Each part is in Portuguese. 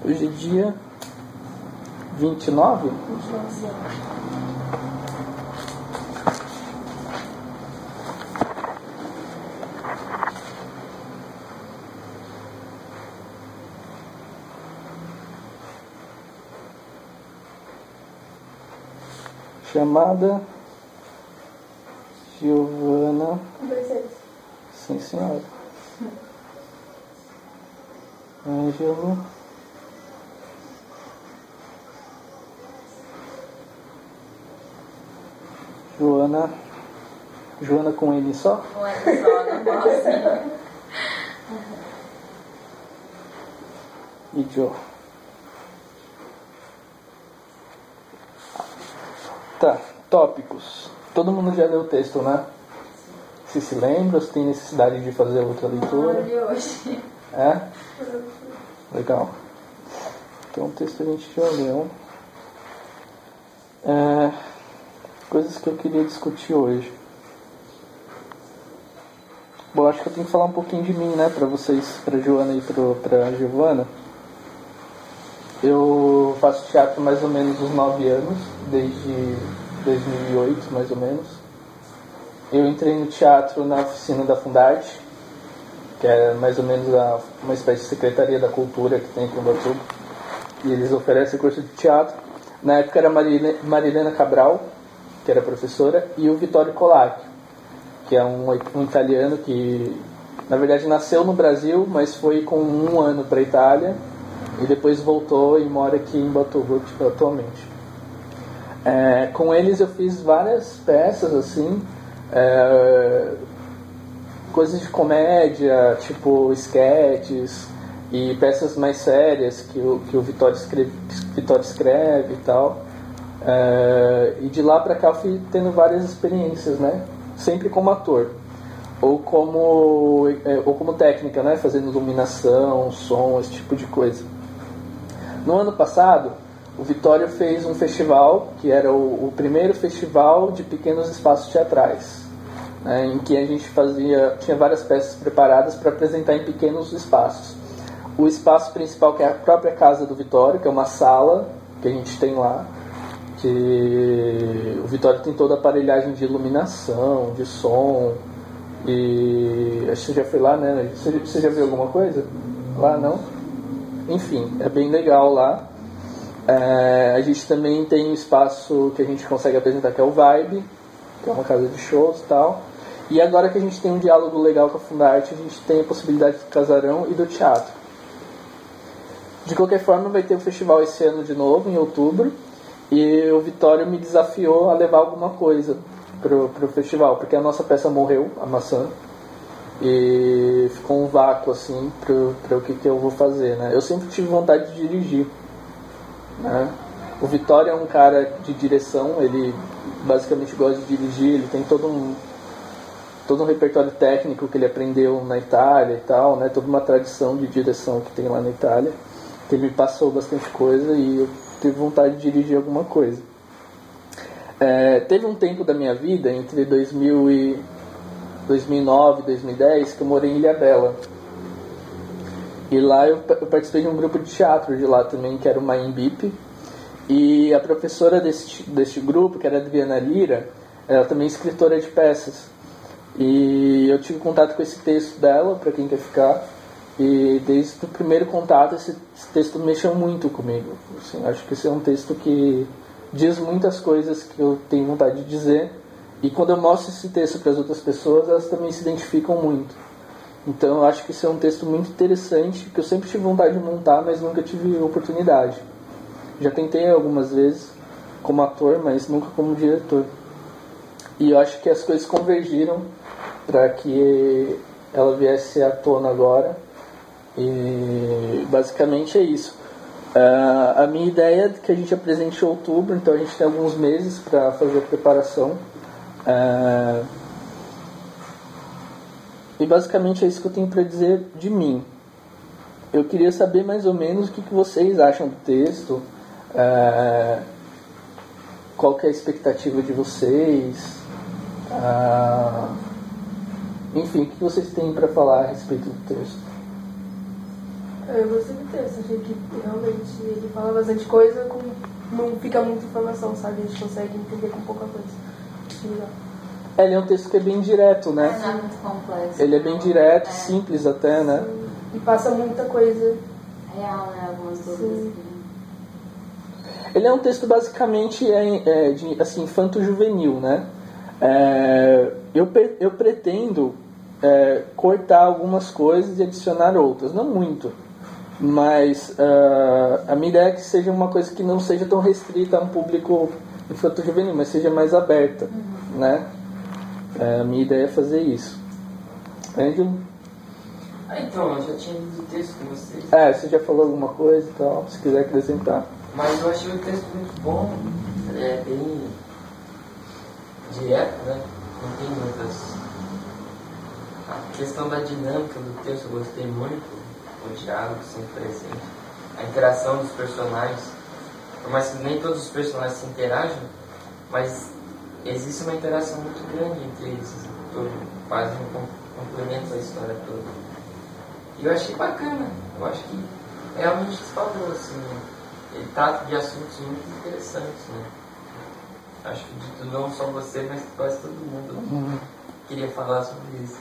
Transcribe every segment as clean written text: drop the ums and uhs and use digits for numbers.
Hoje é dia 29? 29. Chamada Giovana. Sim, senhora. Ângelo. Joana com N só? Com N só, não posso. E Joe. Tá, tópicos. Todo mundo já leu o texto, né? Se lembra, se tem necessidade de fazer outra leitura? Hoje. É? Legal. Então o texto a gente já leu. Coisas que eu queria discutir hoje. Bom, acho que eu tenho que falar um pouquinho de mim, né? Pra vocês, pra Joana e pra Giovana. Eu faço teatro mais ou menos uns 9 anos, desde 2008, mais ou menos. Eu entrei no teatro na oficina da Fundarte, que é mais ou menos uma espécie de secretaria da cultura que tem aqui em Ubatuba. E eles oferecem curso de teatro. Na época era Marilena Cabral, que era professora, e o Vittorio Colacchio, que é um italiano que, na verdade, nasceu no Brasil, mas foi com 1 ano para a Itália, e depois voltou e mora aqui em Ubatuba atualmente. Com eles eu fiz várias peças, assim, coisas de comédia, tipo sketches, e peças mais sérias que o Vittorio escreve e tal. E de lá pra cá eu fui tendo várias experiências, né? Sempre como ator ou como técnica, né? Fazendo iluminação, som, esse tipo de coisa. No ano passado o Vittorio fez um festival que era o primeiro festival de pequenos espaços teatrais, né? Em que a gente tinha várias peças preparadas para apresentar em pequenos espaços. O espaço principal, que é a própria casa do Vittorio, que é uma sala que a gente tem lá, que o Vittorio tem toda a aparelhagem de iluminação, de som, e acho que você já foi lá, né? Você já viu alguma coisa? Lá não? Enfim, é bem legal lá. A gente também tem um espaço que a gente consegue apresentar, que é o Vibe, que é uma casa de shows e tal. E agora que a gente tem um diálogo legal com a Fundarte, a gente tem a possibilidade do casarão e do teatro. De qualquer forma, vai ter o festival esse ano de novo, em outubro. E o Vittorio me desafiou a levar alguma coisa pro festival, porque a nossa peça morreu, a Maçã, e ficou um vácuo assim para o que eu vou fazer, né? Eu sempre tive vontade de dirigir, né? O Vittorio é um cara de direção, ele basicamente gosta de dirigir, ele tem todo um repertório técnico que ele aprendeu na Itália e tal, né? Toda uma tradição de direção que tem lá na Itália, que ele me passou bastante coisa e eu tive vontade de dirigir alguma coisa. Teve um tempo da minha vida, entre 2009 e 2010, que eu morei em Ilhabela. E lá eu participei de um grupo de teatro de lá também, que era o Maimbip. E a professora deste grupo, que era a Adriana Lira, ela também é escritora de peças. E eu tive contato com esse texto dela, para quem quer ficar. E desde o primeiro contato esse texto mexeu muito comigo. Assim, acho que esse é um texto que diz muitas coisas que eu tenho vontade de dizer. E quando eu mostro esse texto para as outras pessoas, elas também se identificam muito. Então eu acho que esse é um texto muito interessante, que eu sempre tive vontade de montar, mas nunca tive oportunidade. Já tentei algumas vezes como ator, mas nunca como diretor. E eu acho que as coisas convergiram para que ela viesse à tona agora. E basicamente é isso. A minha ideia é que a gente apresente em outubro, então a gente tem alguns meses para fazer a preparação. E basicamente é isso que eu tenho para dizer de mim. Eu queria saber mais ou menos o que vocês acham do texto, qual que é a expectativa de vocês, enfim, o que vocês têm para falar a respeito do texto. Eu gostei do texto, achei que realmente ele fala bastante coisa, não fica muita informação, sabe? A gente consegue entender com pouca coisa. Achei legal. Ele é um texto que é bem direto, né? Não é muito complexo. Ele é bem direto, simples até, né? Sim. E passa muita coisa. Real, né? Algumas dúvidas. Ele é um texto basicamente de assim, infanto-juvenil, né? Eu pretendo cortar algumas coisas e adicionar outras, não muito, mas a minha ideia é que seja uma coisa que não seja tão restrita a um público infanto-juvenil, mas seja mais aberta, né? A minha ideia é fazer isso. Ângelo? Então, eu já tinha lido o texto com vocês. Você já falou alguma coisa e tal, se quiser acrescentar. Mas eu achei o texto muito bom, ele é bem direto, né? Não tem muitas... A questão da dinâmica do texto eu gostei muito, o diálogo sempre presente, a interação dos personagens, por mais que nem todos os personagens se interagem, mas existe uma interação muito grande entre eles, fazem complementos à história toda. E eu achei bacana, eu acho que realmente desfalou, assim, ele trata de assuntos muito interessantes, né? Acho que de tudo, não só você, mas quase todo mundo queria falar sobre isso.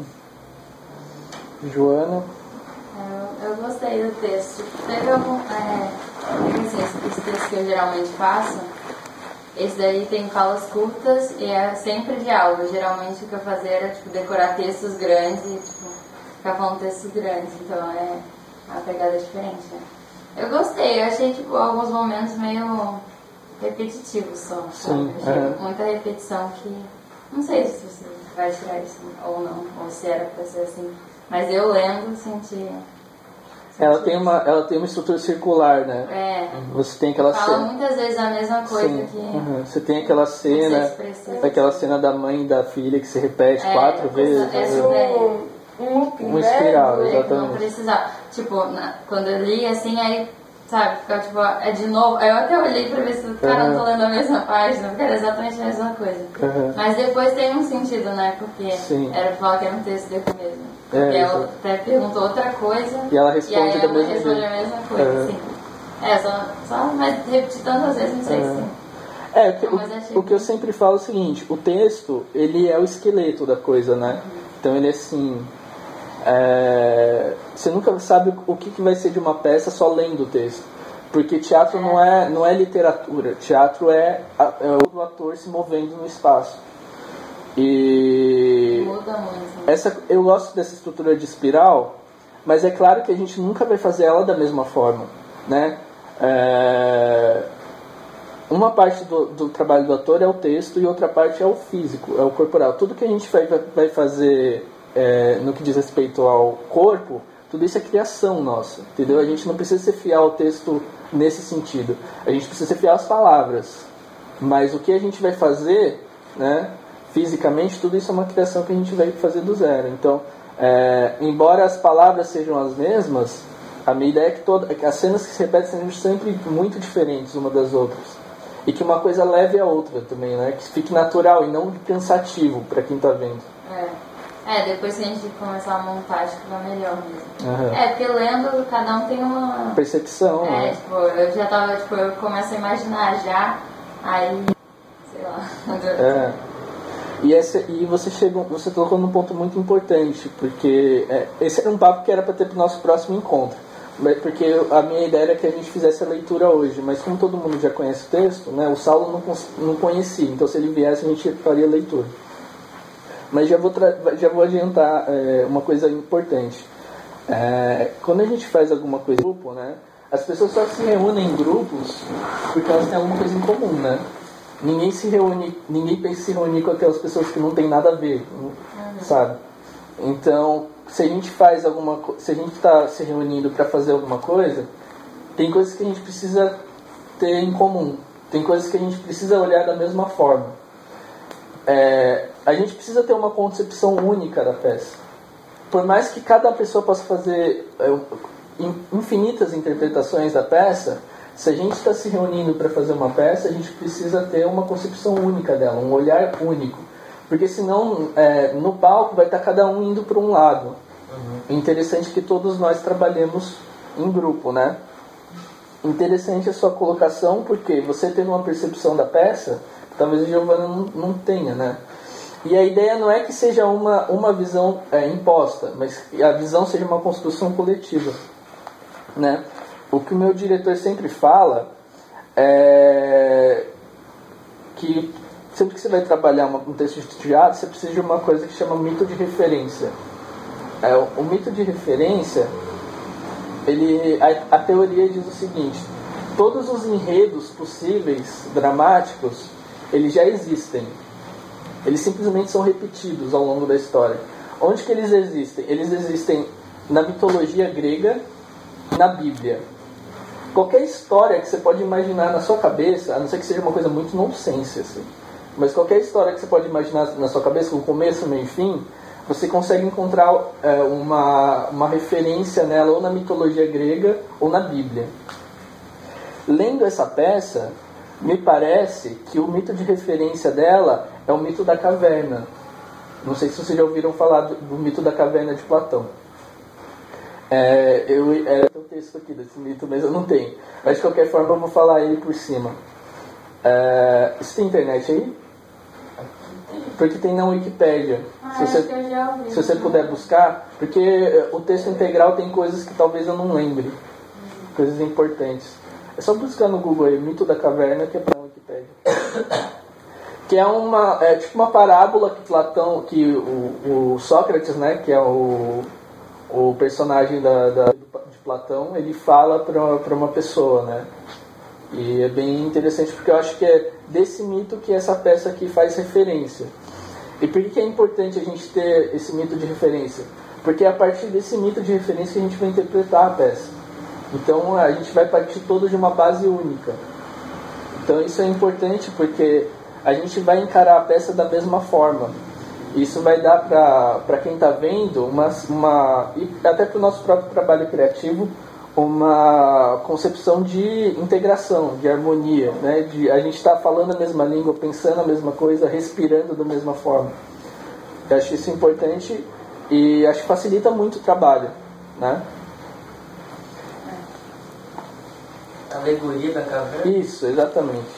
Joana? Eu gostei do texto. Teve algum... esse texto que eu geralmente faço, esse daí tem falas curtas e é sempre diálogo. Geralmente o que eu fazia era tipo, decorar textos grandes e ficar falando textos grandes. Então é uma pegada diferente, né? Eu gostei, eu achei tipo, alguns momentos meio repetitivos só. Sim, achei muita repetição que... Não sei se você vai tirar isso ou não, ou se era pra ser assim. Mas eu lendo, senti Ela tem uma estrutura circular, né? Você tem aquela fala cena. muitas vezes a mesma coisa. Sim. Que... Você tem aquela cena, aquela cena da mãe e da filha que se repete 4 vezes. Um looping, Um espiral, né? exatamente. Não precisava. Tipo, quando eu li assim, aí, sabe, ficava tipo, é de novo. Aí eu até olhei pra ver se o cara não tô lendo a mesma página, porque era exatamente a mesma coisa. Mas depois tem um sentido, né? Porque era pra falar que era um texto dele mesmo. Porque ela até perguntou outra coisa. E ela responde da mesma responde a mesma coisa, sim. Só mas repetir tantas vezes, não sei se. O que eu sempre falo é o seguinte, o texto, ele é o esqueleto da coisa, né? Então ele é assim... você nunca sabe o que vai ser de uma peça só lendo o texto. Porque teatro não é literatura. Teatro é o ator se movendo no espaço. E muda muito. Eu gosto dessa estrutura de espiral, mas é claro que a gente nunca vai fazer ela da mesma forma, né? Uma parte do trabalho do ator é o texto e outra parte é o físico, é o corporal. Tudo que a gente vai fazer no que diz respeito ao corpo, tudo isso é criação nossa, entendeu? A gente não precisa ser fiel ao texto nesse sentido. A gente precisa ser fiel às palavras. Mas o que a gente vai fazer, né, fisicamente, tudo isso é uma criação que a gente vai fazer do zero. Então, embora as palavras sejam as mesmas, a minha ideia é que as cenas que se repetem sejam sempre muito diferentes uma das outras. E que uma coisa leve a outra também, né? Que fique natural e não cansativo para quem está vendo. Depois que a gente começar a montar, acho que vai melhor mesmo. Porque lendo, cada um tem uma... percepção, né? Tipo, eu já tava, eu começo a imaginar já, aí, sei lá... E você tocou num ponto muito importante, porque esse era um papo que era para ter para o nosso próximo encontro. Porque a minha ideia era que a gente fizesse a leitura hoje, mas como todo mundo já conhece o texto, né, o Saulo não conhecia, então se ele viesse a gente faria a leitura. Mas já vou adiantar uma coisa importante. Quando a gente faz alguma coisa em grupo, né, as pessoas só se reúnem em grupos porque elas têm alguma coisa em comum, né? Ninguém pensa em se reunir com aquelas pessoas que não tem nada a ver, sabe? Então, se a gente está se reunindo para fazer alguma coisa, tem coisas que a gente precisa ter em comum, tem coisas que a gente precisa olhar da mesma forma. A gente precisa ter uma concepção única da peça. Por mais que cada pessoa possa fazer infinitas interpretações da peça, se a gente está se reunindo para fazer uma peça, a gente precisa ter uma concepção única dela, um olhar único. Porque senão, no palco, vai estar cada um indo para um lado. É interessante que todos nós trabalhemos em grupo, né? Interessante a sua colocação, porque você tendo uma percepção da peça, talvez o Giovanna não tenha, né? E a ideia não é que seja uma visão imposta, mas que a visão seja uma construção coletiva, né? O que o meu diretor sempre fala é que sempre que você vai trabalhar um texto de teatro, você precisa de uma coisa que chama mito de referência. O mito de referência, a teoria diz o seguinte: todos os enredos possíveis, dramáticos, eles já existem. Eles simplesmente são repetidos ao longo da história. Onde que eles existem? Eles existem na mitologia grega, na Bíblia. Qualquer história que você pode imaginar na sua cabeça, a não ser que seja uma coisa muito nonsense, assim, mas qualquer história que você pode imaginar na sua cabeça, com começo, meio e fim, você consegue encontrar uma referência nela ou na mitologia grega ou na Bíblia. Lendo essa peça, me parece que o mito de referência dela é o mito da caverna. Não sei se vocês já ouviram falar do mito da caverna de Platão. Eu tenho um texto aqui desse mito, mas eu não tenho. Mas de qualquer forma eu vou falar ele por cima. Você tem internet aí? Porque tem na Wikipédia. Se você puder buscar, porque o texto integral tem coisas que talvez eu não lembre. Coisas importantes. É só buscar no Google aí, mito da caverna, que é para a Wikipédia. Que é tipo uma parábola que Platão, que o Sócrates, né, que é o personagem de Platão, ele fala para uma pessoa, né? E é bem interessante porque eu acho que é desse mito que essa peça aqui faz referência. E por que é importante a gente ter esse mito de referência? Porque é a partir desse mito de referência que a gente vai interpretar a peça. Então a gente vai partir todos de uma base única. Então isso é importante porque a gente vai encarar a peça da mesma forma. Isso vai dar para quem está vendo e até para o nosso próprio trabalho criativo, uma concepção de integração, de harmonia, né? A gente está falando a mesma língua, pensando a mesma coisa, respirando da mesma forma. Eu acho isso importante e acho que facilita muito o trabalho, né? Alegoria da caverna? Isso, exatamente.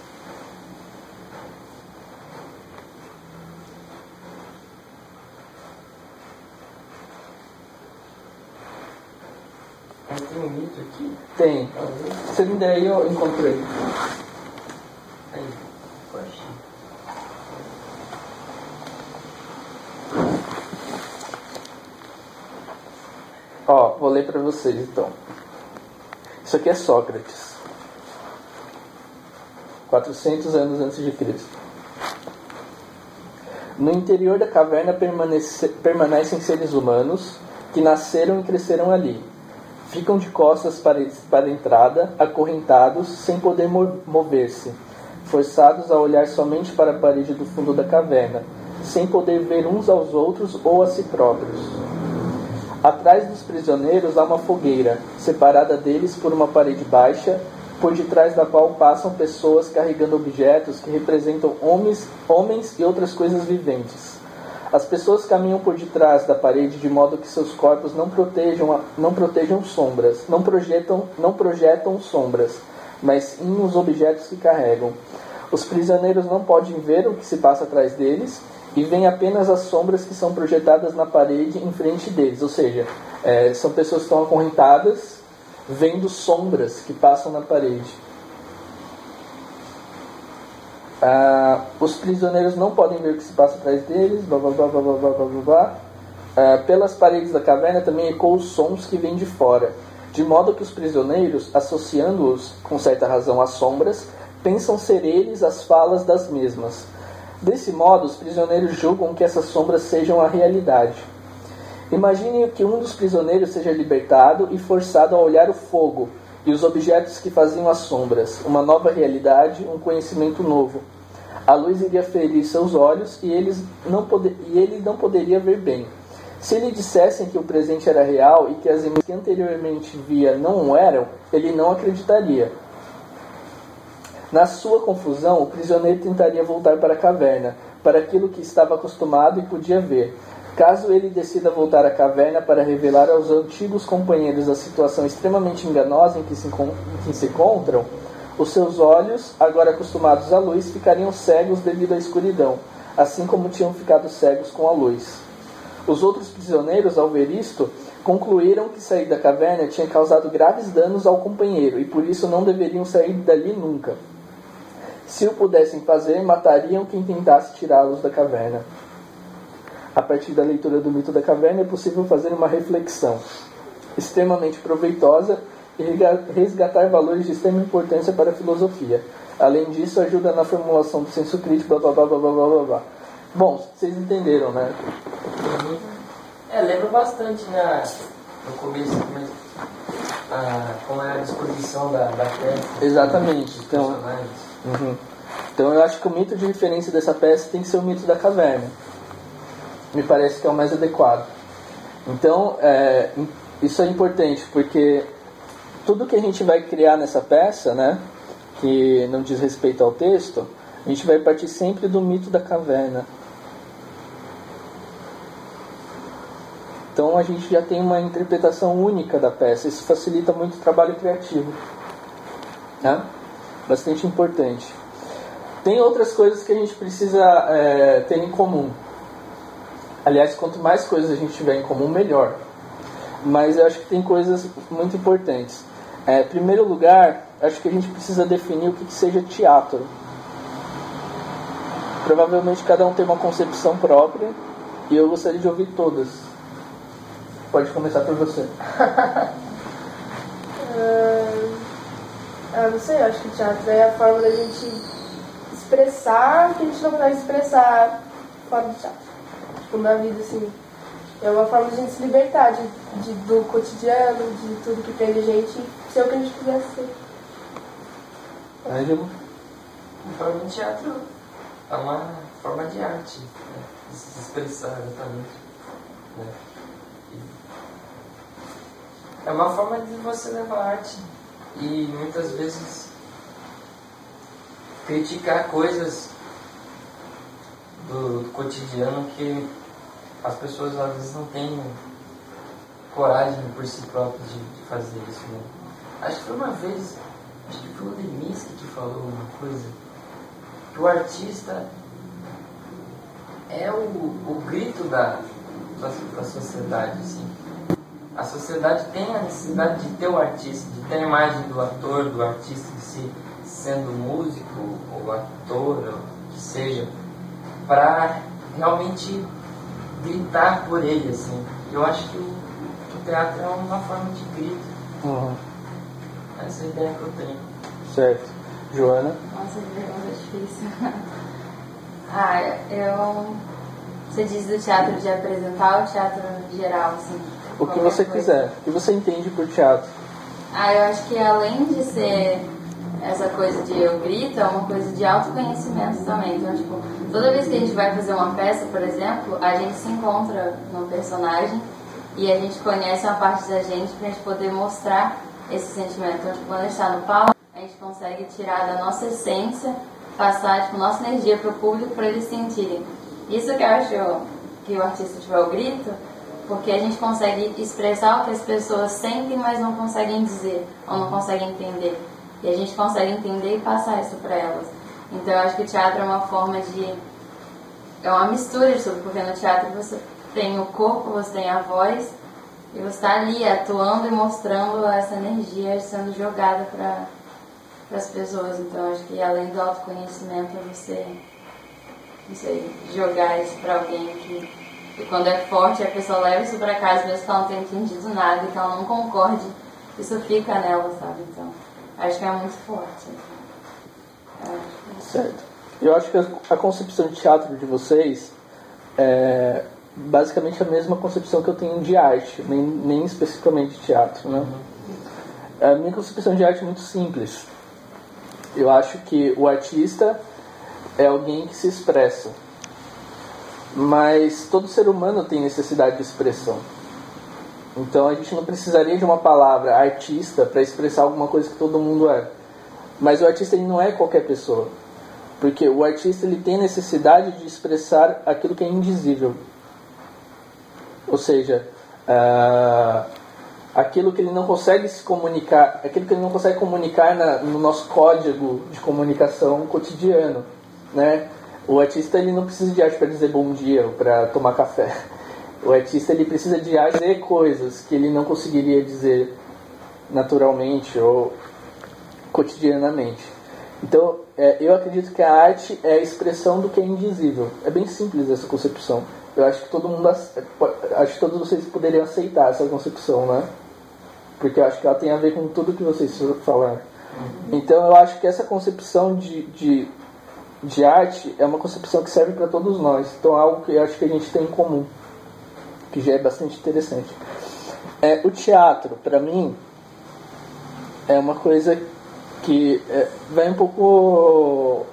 Mas tem um mito aqui? Tem. Se me der aí, eu encontrei. Aí, eu achei. Ó, vou ler para vocês então. Isso aqui é Sócrates. 400 anos antes de Cristo. No interior da caverna permanecem seres humanos que nasceram e cresceram ali. Ficam de costas para a entrada, acorrentados, sem poder mover-se, forçados a olhar somente para a parede do fundo da caverna, sem poder ver uns aos outros ou a si próprios. Atrás dos prisioneiros há uma fogueira, separada deles por uma parede baixa, por detrás da qual passam pessoas carregando objetos que representam homens e outras coisas viventes. As pessoas caminham por detrás da parede de modo que seus corpos não projetam sombras, mas sim os objetos que carregam. Os prisioneiros não podem ver o que se passa atrás deles e veem apenas as sombras que são projetadas na parede em frente deles. Ou seja, são pessoas que estão acorrentadas vendo sombras que passam na parede. Os prisioneiros não podem ver o que se passa atrás deles, blá, blá, blá, blá, blá, blá, blá, blá. Pelas paredes da caverna também ecoam os sons que vêm de fora, de modo que os prisioneiros, associando-os com certa razão às sombras, pensam ser eles as falas das mesmas. Desse modo, os prisioneiros julgam que essas sombras sejam a realidade. Imaginem que um dos prisioneiros seja libertado e forçado a olhar o fogo e os objetos que faziam as sombras, uma nova realidade, um conhecimento novo. A luz iria ferir seus olhos e ele não poderia ver bem. Se lhe dissessem que o presente era real e que as imagens que anteriormente via não o eram, ele não acreditaria. Na sua confusão, o prisioneiro tentaria voltar para a caverna, para aquilo que estava acostumado e podia ver. Caso ele decida voltar à caverna para revelar aos antigos companheiros a situação extremamente enganosa em que se encontram, os seus olhos, agora acostumados à luz, ficariam cegos devido à escuridão, assim como tinham ficado cegos com a luz. Os outros prisioneiros, ao ver isto, concluíram que sair da caverna tinha causado graves danos ao companheiro e por isso não deveriam sair dali nunca. Se o pudessem fazer, matariam quem tentasse tirá-los da caverna. A partir da leitura do mito da caverna é possível fazer uma reflexão extremamente proveitosa e resgatar valores de extrema importância para a filosofia. Além disso, ajuda na formulação do senso crítico, blá blá blá blá blá blá blá. Bom, vocês entenderam, né? Lembra bastante no começo como é a disposição da peça. Exatamente. Então eu acho que o mito de referência dessa peça tem que ser o mito da caverna. Me parece que é o mais adequado. Então, isso é importante, porque tudo que a gente vai criar nessa peça, né, que não diz respeito ao texto, a gente vai partir sempre do mito da caverna. Então a gente já tem uma interpretação única da peça. Isso facilita muito o trabalho criativo, né? Bastante importante. Tem outras coisas que a gente precisa ter em comum. Aliás, quanto mais coisas a gente tiver em comum, melhor. Mas eu acho que tem coisas muito importantes. Em primeiro lugar, acho que a gente precisa definir o que seja teatro. Provavelmente cada um tem uma concepção própria e eu gostaria de ouvir todas. Pode começar por você. Não sei, eu acho que o teatro é a forma da gente expressar o que a gente não consegue expressar fora do teatro. Tipo, na vida, assim. É uma forma de a gente se libertar do cotidiano, de tudo que prende a gente e ser o que a gente quiser ser. Ângelo? A forma de teatro é uma forma de arte, né? De se expressar exatamente. Né? É uma forma de você levar arte e muitas vezes criticar coisas do cotidiano que as pessoas às vezes não têm coragem por si próprias de fazer isso, né? Acho que foi uma vez, acho que foi o Demiski que falou uma coisa, que o artista é o grito da sociedade, assim. A sociedade tem a necessidade de ter o artista, de ter a imagem do ator, do artista em si, sendo músico ou ator, ou que seja, para realmente gritar por ele, assim. Eu acho que o teatro é uma forma de grito. Uhum. Essa é a ideia que eu tenho. Certo. Joana? Nossa, que pergunta difícil. Você diz do teatro de apresentar ou teatro geral, assim? O que você quiser. O que você entende por teatro? Eu acho que além de ser essa coisa de eu grito, é uma coisa de autoconhecimento também. Então, tipo, toda vez que a gente vai fazer uma peça, por exemplo, a gente se encontra no personagem e a gente conhece uma parte da gente pra gente poder mostrar esse sentimento. Então, tipo, quando a gente tá no palco, a gente consegue tirar da nossa essência, passar, tipo, nossa energia pro público pra eles sentirem. Isso que eu acho que o artista tiver o grito, porque a gente consegue expressar o que as pessoas sentem, mas não conseguem dizer, ou não conseguem entender. E a gente consegue entender e passar isso para elas. Então eu acho que o teatro é uma forma de... é uma mistura de tudo, porque no teatro você tem o corpo, você tem a voz, e você está ali atuando e mostrando essa energia sendo jogada para as pessoas. Então eu acho que além do autoconhecimento é você, não sei, jogar isso para alguém que... E quando é forte, a pessoa leva isso pra casa, mesmo que ela não tenha entendido nada, que ela não concorde, isso fica nela, sabe? Então, acho que é muito forte. Certo. Eu acho que a concepção de teatro de vocês é basicamente a mesma concepção que eu tenho de arte, nem especificamente de teatro, né? A minha concepção de arte é muito simples. Eu acho que o artista é alguém que se expressa. Mas todo ser humano tem necessidade de expressão. Então a gente não precisaria de uma palavra artista para expressar alguma coisa que todo mundo é. Mas o artista ele não é qualquer pessoa. Porque o artista ele tem necessidade de expressar aquilo que é indizível. Ou seja, aquilo que ele não consegue se comunicar, aquilo que ele não consegue comunicar no nosso código de comunicação cotidiano, né? O artista ele não precisa de arte para dizer bom dia ou para tomar café. O artista ele precisa de arte para dizer coisas que ele não conseguiria dizer naturalmente ou cotidianamente. Então, eu acredito que a arte é a expressão do que é indizível. É bem simples essa concepção. Eu acho que acho que todos vocês poderiam aceitar essa concepção, né? Porque eu acho que ela tem a ver com tudo que vocês falaram. Então, eu acho que essa concepção de arte é uma concepção que serve para todos nós. Então, é algo que eu acho que a gente tem em comum, que já é bastante interessante. O teatro, para mim, é uma coisa que vai um pouco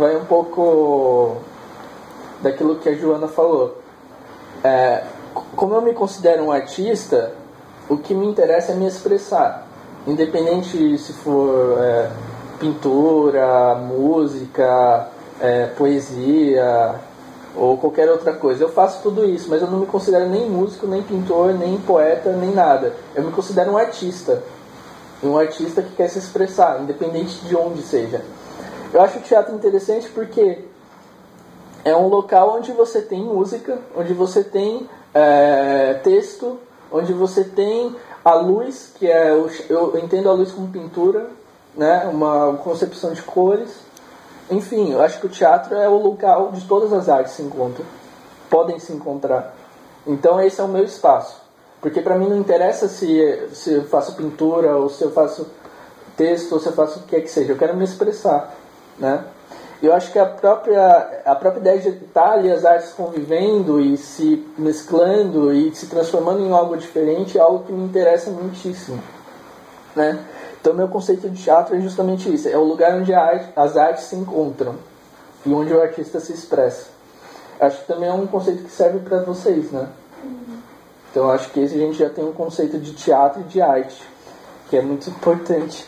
daquilo que a Joana falou. Como eu me considero um artista, o que me interessa é me expressar, independente se for pintura, música, poesia ou qualquer outra coisa. Eu faço tudo isso, mas eu não me considero nem músico, nem pintor, nem poeta, nem nada. Eu me considero um artista que quer se expressar, independente de onde seja. Eu acho o teatro interessante porque é um local onde você tem música, onde você tem texto, onde você tem a luz, que eu entendo a luz como pintura, né? Uma concepção de cores. Enfim, eu acho que o teatro é o local onde todas as artes se encontram, podem se encontrar. Então esse é o meu espaço. Porque para mim não interessa se eu faço pintura, ou se eu faço texto, ou se eu faço o que quer que seja. Eu quero me expressar, né? Eu acho que a própria ideia de estar ali as artes convivendo e se mesclando e se transformando em algo diferente é algo que me interessa muitíssimo, né? Então meu conceito de teatro é justamente isso. É o lugar onde as artes se encontram e onde o artista se expressa. Acho que também é um conceito que serve para vocês, né? Então acho que esse a gente já tem um conceito de teatro e de arte, que é muito importante.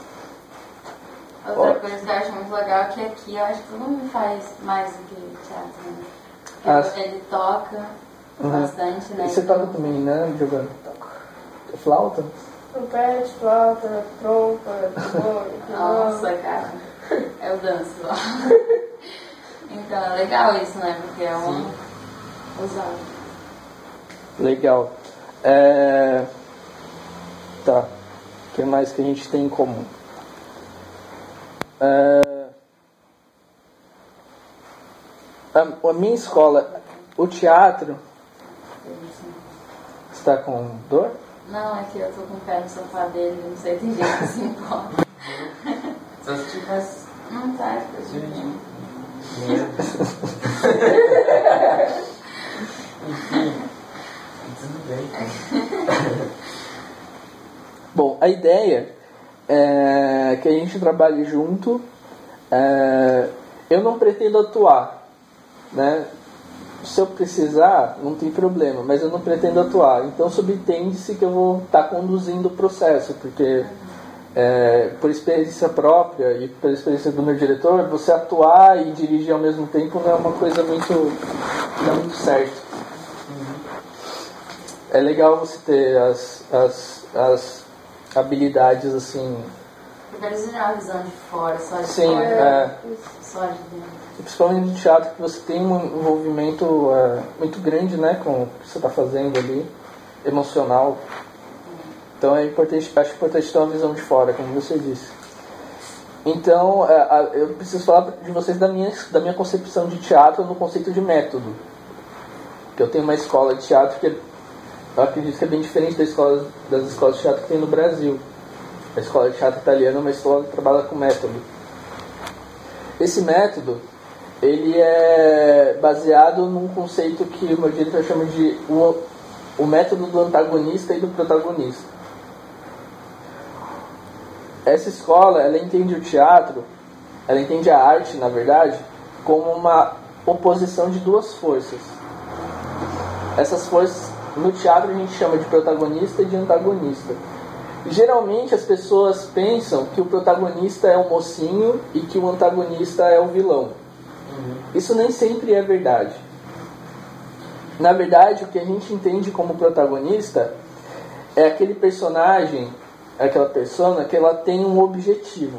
Outra coisa que eu acho muito legal é que aqui eu acho que todo mundo faz mais do que teatro, né? Porque ele toca bastante, né? E você toca também, né, Giovanna? Flauta? Trompete, flauta, trompa, tambor. Nossa, cara. Eu danço lá. Então é legal isso, né? Porque é usado. Legal. Tá. O que mais que a gente tem em comum? A minha escola, o teatro... Você está com dor? Não, é que eu tô com o pé no sofá dele, não sei, tem jeito que se importa. Só se tivesse. Não tá, Enfim, tudo bem. Bom, a ideia é que a gente trabalhe junto. Eu não pretendo atuar, né? Se eu precisar, não tem problema, mas eu não pretendo atuar. Então subentende-se que eu vou estar conduzindo o processo, porque por experiência própria e pela experiência do meu diretor, você atuar e dirigir ao mesmo tempo não é uma coisa muito certa. É legal você ter as habilidades assim. Porque eles viram a visão de fora, só de Sim, fora. Só de dentro. Principalmente no teatro, que você tem um envolvimento muito grande, né, com o que você está fazendo ali, emocional. Então é importante, acho importante ter uma visão de fora, como você disse. Então eu preciso falar de vocês da minha concepção de teatro no conceito de método. Que eu tenho uma escola de teatro que eu acredito que é bem diferente das escolas de teatro que tem no Brasil. A escola de teatro italiana é uma escola que trabalha com método. Esse método, ele é baseado num conceito que o meu diretor chama de o método do antagonista e do protagonista. Essa escola, ela entende o teatro, ela entende a arte, na verdade, como uma oposição de duas forças. Essas forças, no teatro, a gente chama de protagonista e de antagonista. Geralmente as pessoas pensam que o protagonista é o mocinho e que o antagonista é o vilão. Isso nem sempre é verdade. Na verdade, o que a gente entende como protagonista é aquele personagem, aquela persona que ela tem um objetivo.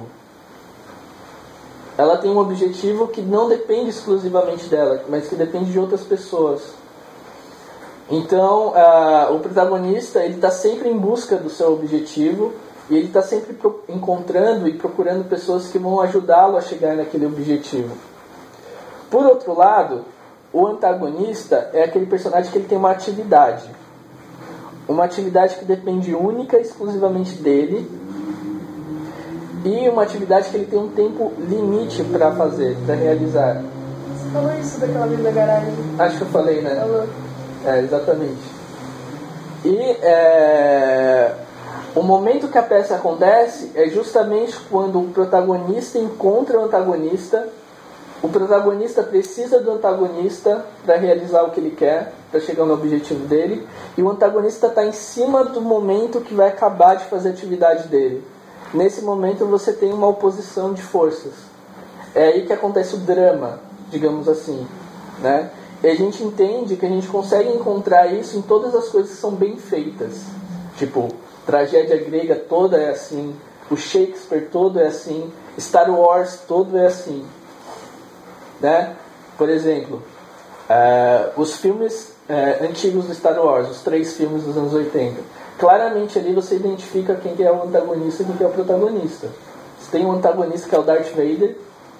Ela tem um objetivo que não depende exclusivamente dela, mas que depende de outras pessoas. Então, o protagonista ele está sempre em busca do seu objetivo e ele está sempre encontrando e procurando pessoas que vão ajudá-lo a chegar naquele objetivo. Por outro lado, o antagonista é aquele personagem que ele tem uma atividade que depende única e exclusivamente dele, e uma atividade que ele tem um tempo limite para fazer, para realizar. Você falou isso daquela vez da garagem? Acho que eu falei, né? Falou. Exatamente. E o momento que a peça acontece é justamente quando o protagonista encontra o antagonista. O protagonista precisa do antagonista para realizar o que ele quer, para chegar no objetivo dele, e o antagonista está em cima do momento que vai acabar de fazer a atividade dele. Nesse momento você tem uma oposição de forças. É aí que acontece o drama, digamos assim, né? E a gente entende que a gente consegue encontrar isso em todas as coisas que são bem feitas. Tipo, tragédia grega toda é assim, o Shakespeare todo é assim, Star Wars todo é assim. Né? Por exemplo, os filmes antigos do Star Wars, os 3 filmes dos anos 80, claramente ali você identifica quem que é o antagonista e quem que é o protagonista. Você tem um antagonista que é o Darth Vader.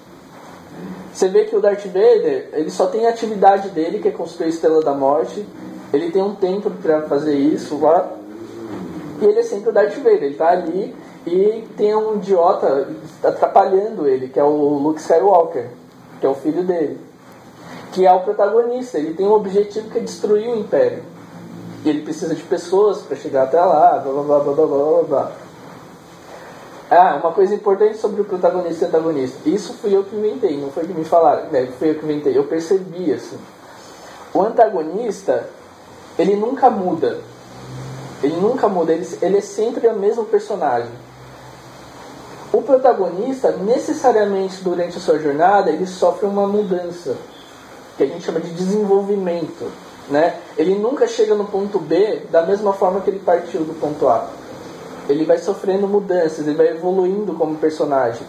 Você vê que o Darth Vader ele só tem a atividade dele, que é construir a Estrela da Morte. Ele tem um tempo para fazer isso lá, e ele é sempre o Darth Vader. Ele está ali e tem um idiota atrapalhando ele, que é o Luke Skywalker, que é o filho dele, que é o protagonista. Ele tem um objetivo que é destruir o Império. E ele precisa de pessoas para chegar até lá, blá blá blá blá blá blá blá. Uma coisa importante sobre o protagonista e antagonista. Isso fui eu que inventei, não foi que me falaram, foi eu que inventei, eu percebi assim. O antagonista, ele nunca muda. Ele é sempre o mesmo personagem. O protagonista, necessariamente durante a sua jornada, ele sofre uma mudança, que a gente chama de desenvolvimento, né? Ele nunca chega no ponto B da mesma forma que ele partiu do ponto A. Ele vai sofrendo mudanças, ele vai evoluindo como personagem.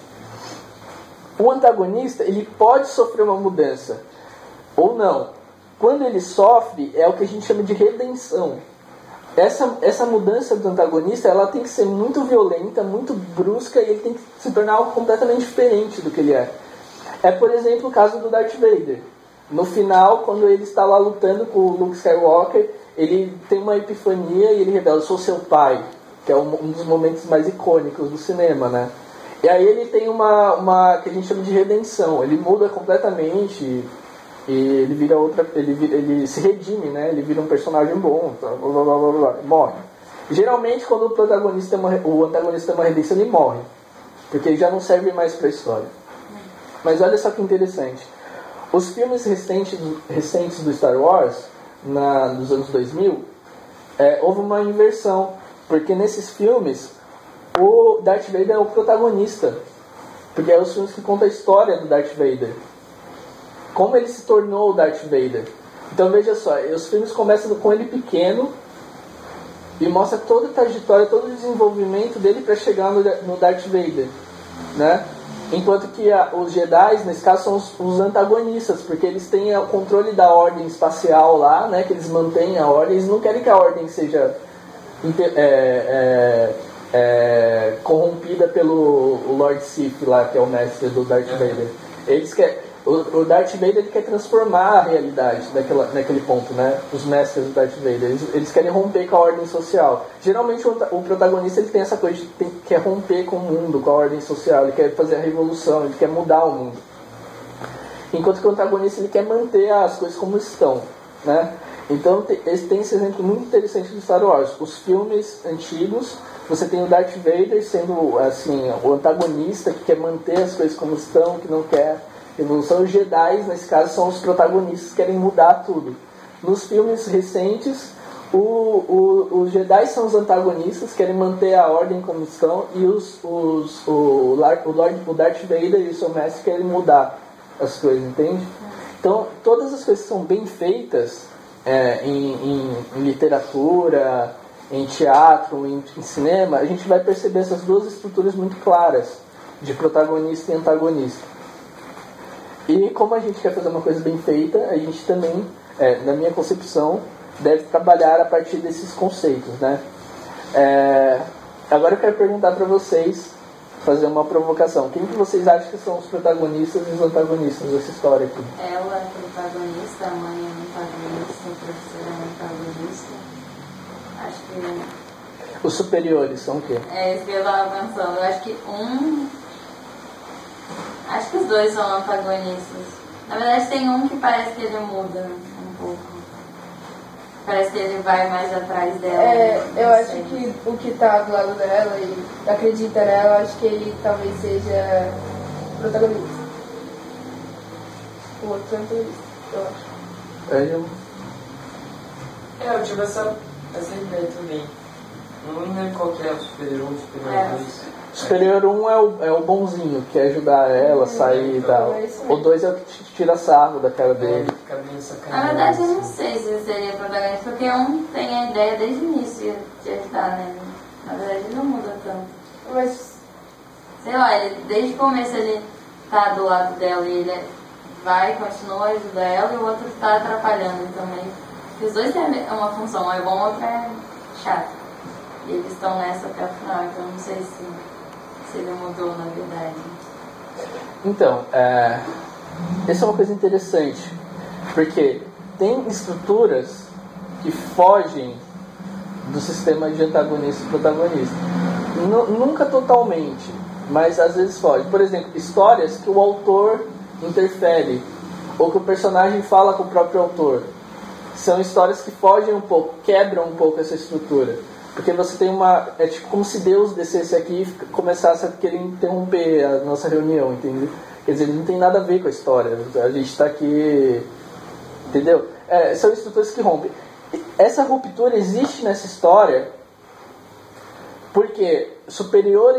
O antagonista, ele pode sofrer uma mudança, ou não. Quando ele sofre, é o que a gente chama de redenção. Essa mudança do antagonista, ela tem que ser muito violenta, muito brusca, e ele tem que se tornar algo completamente diferente do que ele é. Por exemplo, o caso do Darth Vader. No final, quando ele está lá lutando com o Luke Skywalker, ele tem uma epifania e ele revela: "Eu sou seu pai", que é um dos momentos mais icônicos do cinema, né? E aí ele tem uma que a gente chama de redenção. Ele muda completamente e ele vira outra, ele se redime, né? Ele vira um personagem bom, blá, blá, blá, blá, blá, morre. Geralmente, quando o antagonista tem uma redenção, ele morre, porque ele já não serve mais para a história. Mas olha só que interessante. Os filmes recentes do Star Wars, nos anos 2000, houve uma inversão, porque nesses filmes o Darth Vader é o protagonista, porque é os filmes que contam a história do Darth Vader, como ele se tornou o Darth Vader. Então veja só, os filmes começam com ele pequeno e mostra toda a trajetória, todo o desenvolvimento dele para chegar no Darth Vader, né? Enquanto que os Jedi, nesse caso, são os antagonistas, porque eles têm o controle da ordem espacial lá, né? Que eles mantêm a ordem. Eles não querem que a ordem seja corrompida pelo Lord Sith lá, que é o mestre do Darth Vader. O Darth Vader ele quer transformar a realidade naquele ponto, né? Os mestres do Darth Vader, eles querem romper com a ordem social. Geralmente o protagonista ele tem essa coisa de quer romper com o mundo, com a ordem social, ele quer fazer a revolução, ele quer mudar o mundo. Enquanto que o antagonista ele quer manter as coisas como estão, né? Então tem esse exemplo muito interessante do Star Wars. Os filmes antigos, você tem o Darth Vader sendo assim, o antagonista que quer manter as coisas como estão, que não quer revolução. Os Jedi, nesse caso, são os protagonistas que querem mudar tudo. Nos filmes recentes, Os Jedi são os antagonistas, querem manter a ordem como estão, e o Darth Vader e o seu mestre querem mudar as coisas, entende? Então, todas as coisas que são bem feitas em literatura, em teatro, em cinema, a gente vai perceber essas duas estruturas muito claras, de protagonista e antagonista. E como a gente quer fazer uma coisa bem feita, a gente também, na minha concepção, deve trabalhar a partir desses conceitos, né? Agora eu quero perguntar para vocês, fazer uma provocação. Quem que vocês acham que são os protagonistas e os antagonistas dessa história aqui? Ela é protagonista, a mãe é antagonista, o professor é antagonista. Acho que... Os superiores são o quê? É isso que eu estava pensando. Eu acho que Acho que os dois são antagonistas. Na verdade tem um que parece que ele muda um pouco. Parece que ele vai mais atrás dela. Eu acho que o que tá do lado dela e acredita nela, acho que ele talvez seja protagonista. O outro antagonista, eu acho. Eu tive essa ideia também. Não lembro qual que é o superior 1, o superior 2. O superior 1 é o bonzinho, que quer ajudar ela a sair e tal. O 2 é o que tira sarro da cara dele. Fica bem Na sacanagem. verdade eu não sei se ele seria protagonista, porque um tem a ideia desde o início de ajudar, né? Na verdade ele não muda tanto. Mas, Sei lá, ele, desde o começo ele tá do lado dela e ele continua a ajudar ela, e o outro tá atrapalhando também. Porque os dois têm uma função, um é bom, o outro é chato. E eles estão nessa até o final, então não sei se ele mudou na verdade. Então, essa é uma coisa interessante, porque tem estruturas que fogem do sistema de antagonista e protagonista. Nunca totalmente, mas às vezes foge. Por exemplo, histórias que o autor interfere, ou que o personagem fala com o próprio autor. São histórias que fogem um pouco, quebram um pouco essa estrutura. Porque você tem é tipo como se Deus descesse aqui e começasse a querer interromper a nossa reunião, entendeu? Quer dizer, ele não tem nada a ver com a história. A gente está aqui... Entendeu? São estruturas que rompem. Essa ruptura existe nessa história porque superior 1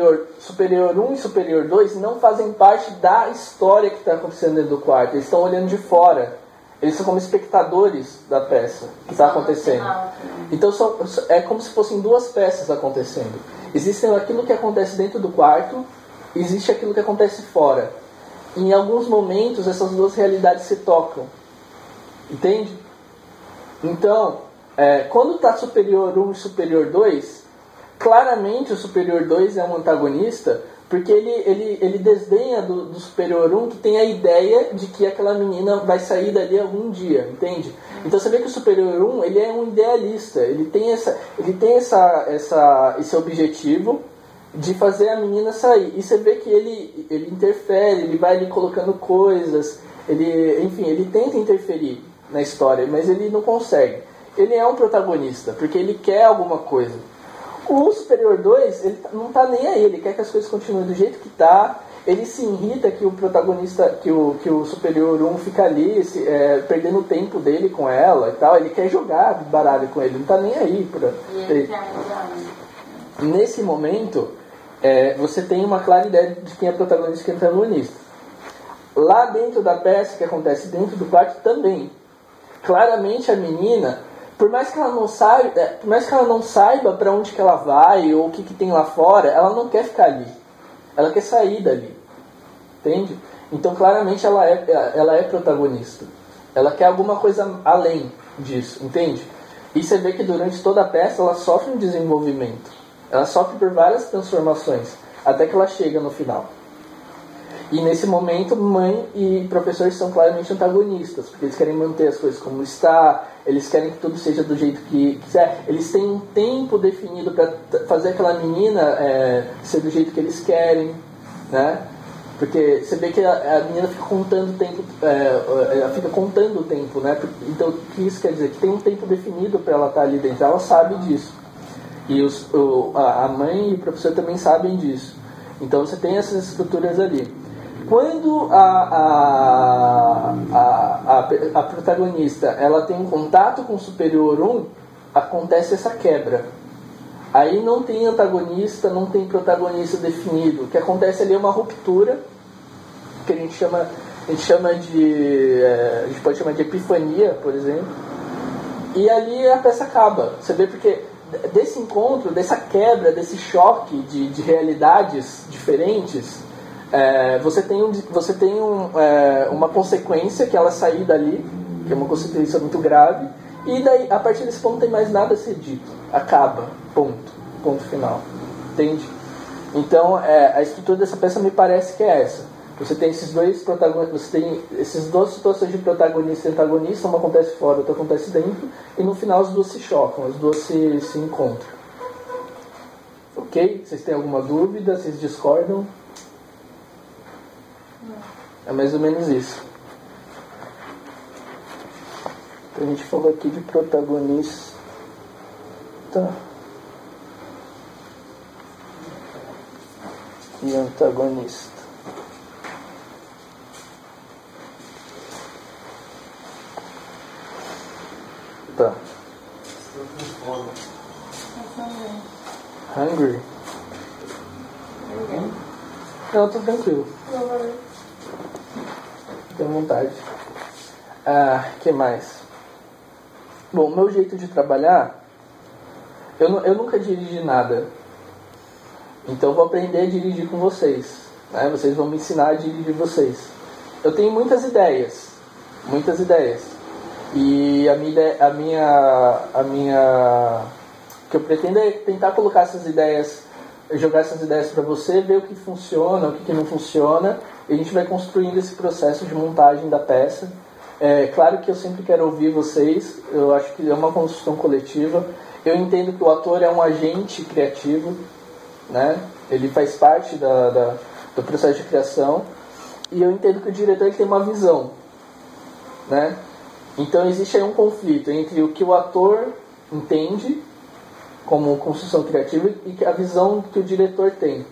e superior 2 não fazem parte da história que está acontecendo dentro do quarto. Eles estão olhando de fora. Eles são como espectadores da peça que está acontecendo. Então é como se fossem duas peças acontecendo. Existe aquilo que acontece dentro do quarto, existe aquilo que acontece fora. E em alguns momentos essas duas realidades se tocam. Entende? Então, quando está superior 1 e superior 2, claramente o superior 2 é um antagonista, porque ele desdenha do superior 1, que tem a ideia de que aquela menina vai sair dali algum dia, entende? Então você vê que o superior 1, ele é um idealista, ele tem esse objetivo de fazer a menina sair. E você vê que ele interfere, ele vai ali colocando coisas, ele tenta interferir na história, mas ele não consegue. Ele é um protagonista, porque ele quer alguma coisa. O superior 2, ele não tá nem aí, ele quer que as coisas continuem do jeito que tá. Ele se irrita que o protagonista, que o superior 1 fica ali perdendo o tempo dele com ela e tal. Ele quer jogar baralho com ele, não tá nem aí E ele quer mudar. Nesse momento, você tem uma clara ideia de quem é protagonista e quem é antagonista. Lá dentro da peça, que acontece dentro do quarto também, claramente a menina, por mais que ela não saiba para onde que ela vai ou o que tem lá fora, ela não quer ficar ali. Ela quer sair dali. Entende? Então claramente ela é protagonista. Ela quer alguma coisa além disso, entende? E você vê que durante toda a peça ela sofre um desenvolvimento. Ela sofre por várias transformações, até que ela chega no final. E nesse momento, mãe e professor são claramente antagonistas, porque eles querem manter as coisas como está, eles querem que tudo seja do jeito que quiser. Eles têm um tempo definido para fazer aquela menina ser do jeito que eles querem, né? Porque você vê que a menina fica contando o tempo, ela fica contando o tempo, né? Então, o que isso quer dizer? Que tem um tempo definido para ela estar ali dentro, ela sabe disso. E a mãe e o professor também sabem disso. Então, você tem essas estruturas ali. Quando a protagonista ela tem um contato com o superior 1, acontece essa quebra. Aí não tem antagonista, não tem protagonista definido. O que acontece ali é uma ruptura, que a gente pode chamar de epifania, por exemplo. E ali a peça acaba. Você vê porque desse encontro, dessa quebra, desse choque de realidades diferentes, você tem uma consequência que ela sair dali, que é uma consequência muito grave, e daí, a partir desse ponto não tem mais nada a ser dito. Acaba. Ponto final. Entende? Então, a estrutura dessa peça me parece que é essa. Você tem esses dois protagonistas, você tem essas duas situações de protagonista e antagonista, uma acontece fora, outra acontece dentro, e no final as duas se chocam, as duas se encontram. Ok? Vocês têm alguma dúvida? Vocês discordam? É mais ou menos isso. Então, a gente falou aqui de protagonista e antagonista. Tá. Estou com fome. Hungry? Não, tô tranquilo. Tenho vontade. Que mais? Bom, meu jeito de trabalhar, eu nunca dirigi nada. Então eu vou aprender a dirigir com vocês. Né? Vocês vão me ensinar a dirigir vocês. Eu tenho muitas ideias. E a minha o que eu pretendo é tentar colocar essas ideias, jogar essas ideias para você, ver o que funciona, o que não funciona, e a gente vai construindo esse processo de montagem da peça. Claro que eu sempre quero ouvir vocês, eu acho que é uma construção coletiva. Eu entendo que o ator é um agente criativo, né? Ele faz parte do processo de criação, e eu entendo que o diretor ele tem uma visão, né? Então existe aí um conflito entre o que o ator entende como construção criativa e a visão que o diretor tem.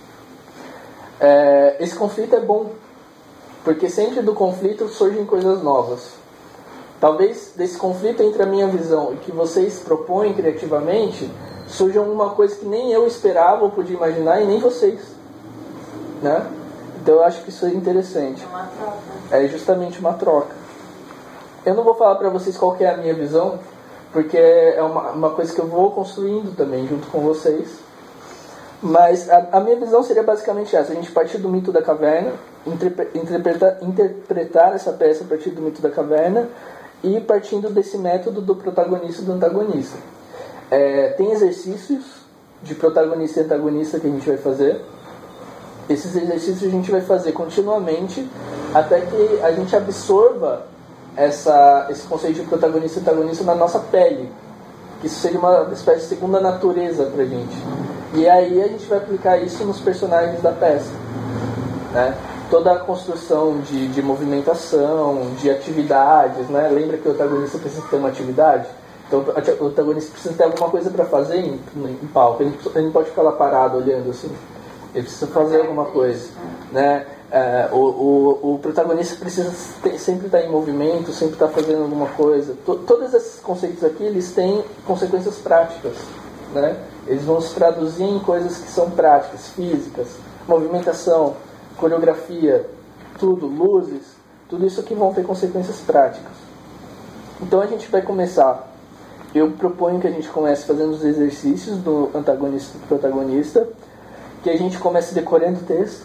Esse conflito é bom, porque sempre do conflito surgem coisas novas. Talvez desse conflito entre a minha visão e o que vocês propõem criativamente surja uma coisa que nem eu esperava ou podia imaginar, e nem vocês, né? Então eu acho que isso é interessante. É uma troca. É justamente uma troca. Eu não vou falar para vocês qual que é a minha visão, porque é uma coisa que eu vou construindo também junto com vocês. Mas a minha visão seria basicamente essa: a gente partir do mito da caverna, interpretar essa peça a partir do mito da caverna, e partindo desse método do protagonista e do antagonista. Tem exercícios de protagonista e antagonista que a gente vai fazer. Esses exercícios a gente vai fazer continuamente até que a gente absorva esse conceito de protagonista e antagonista na nossa pele, que isso seja uma espécie de segunda natureza pra gente. E aí a gente vai aplicar isso nos personagens da peça, né? Toda a construção de movimentação, de atividades, né? Lembra que o antagonista precisa ter uma atividade? Então o antagonista precisa ter alguma coisa para fazer em palco. Ele não pode ficar lá parado olhando assim. Ele precisa fazer alguma coisa, né? O protagonista precisa sempre estar em movimento, sempre estar fazendo alguma coisa. Todos esses conceitos aqui, eles têm consequências práticas, né? Eles vão se traduzir em coisas que são práticas, físicas, movimentação, coreografia, tudo, luzes, tudo isso aqui vão ter consequências práticas. Então a gente vai começar. Eu proponho que a gente comece fazendo os exercícios do antagonista e do protagonista, que a gente comece decorando o texto.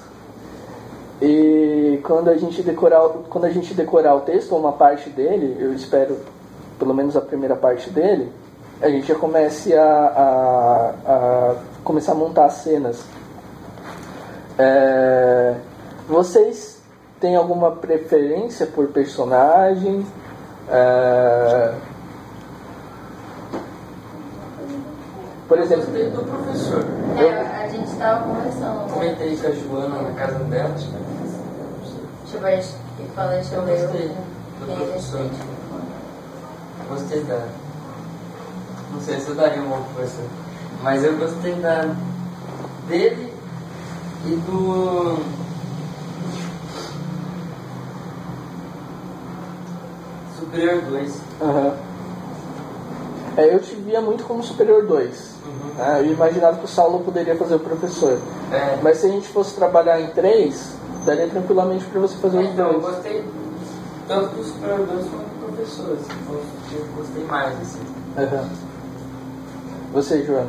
E quando a gente decorar o texto, ou uma parte dele, eu espero pelo menos a primeira parte dele, a gente já comece a começar a montar as cenas. Vocês têm alguma preferência por personagem? Por exemplo, Eu gostei do professor. A gente estava conversando. Comentei com a Joana na casa dela. Deixa eu ver o que falei, deixa eu ver. Gostei do professor. Gostei da... Não sei se eu daria um outro professor. Mas eu gostei dele e do... Superior 2. Uhum. Eu te via muito como superior 2. Né? Eu imaginava que o Saulo poderia fazer o professor. Mas se a gente fosse trabalhar em 3, daria tranquilamente para você fazer os Então, eu dois. gostei tanto do superior 2 quanto do professor, assim, eu gostei mais, assim. Você, Joana?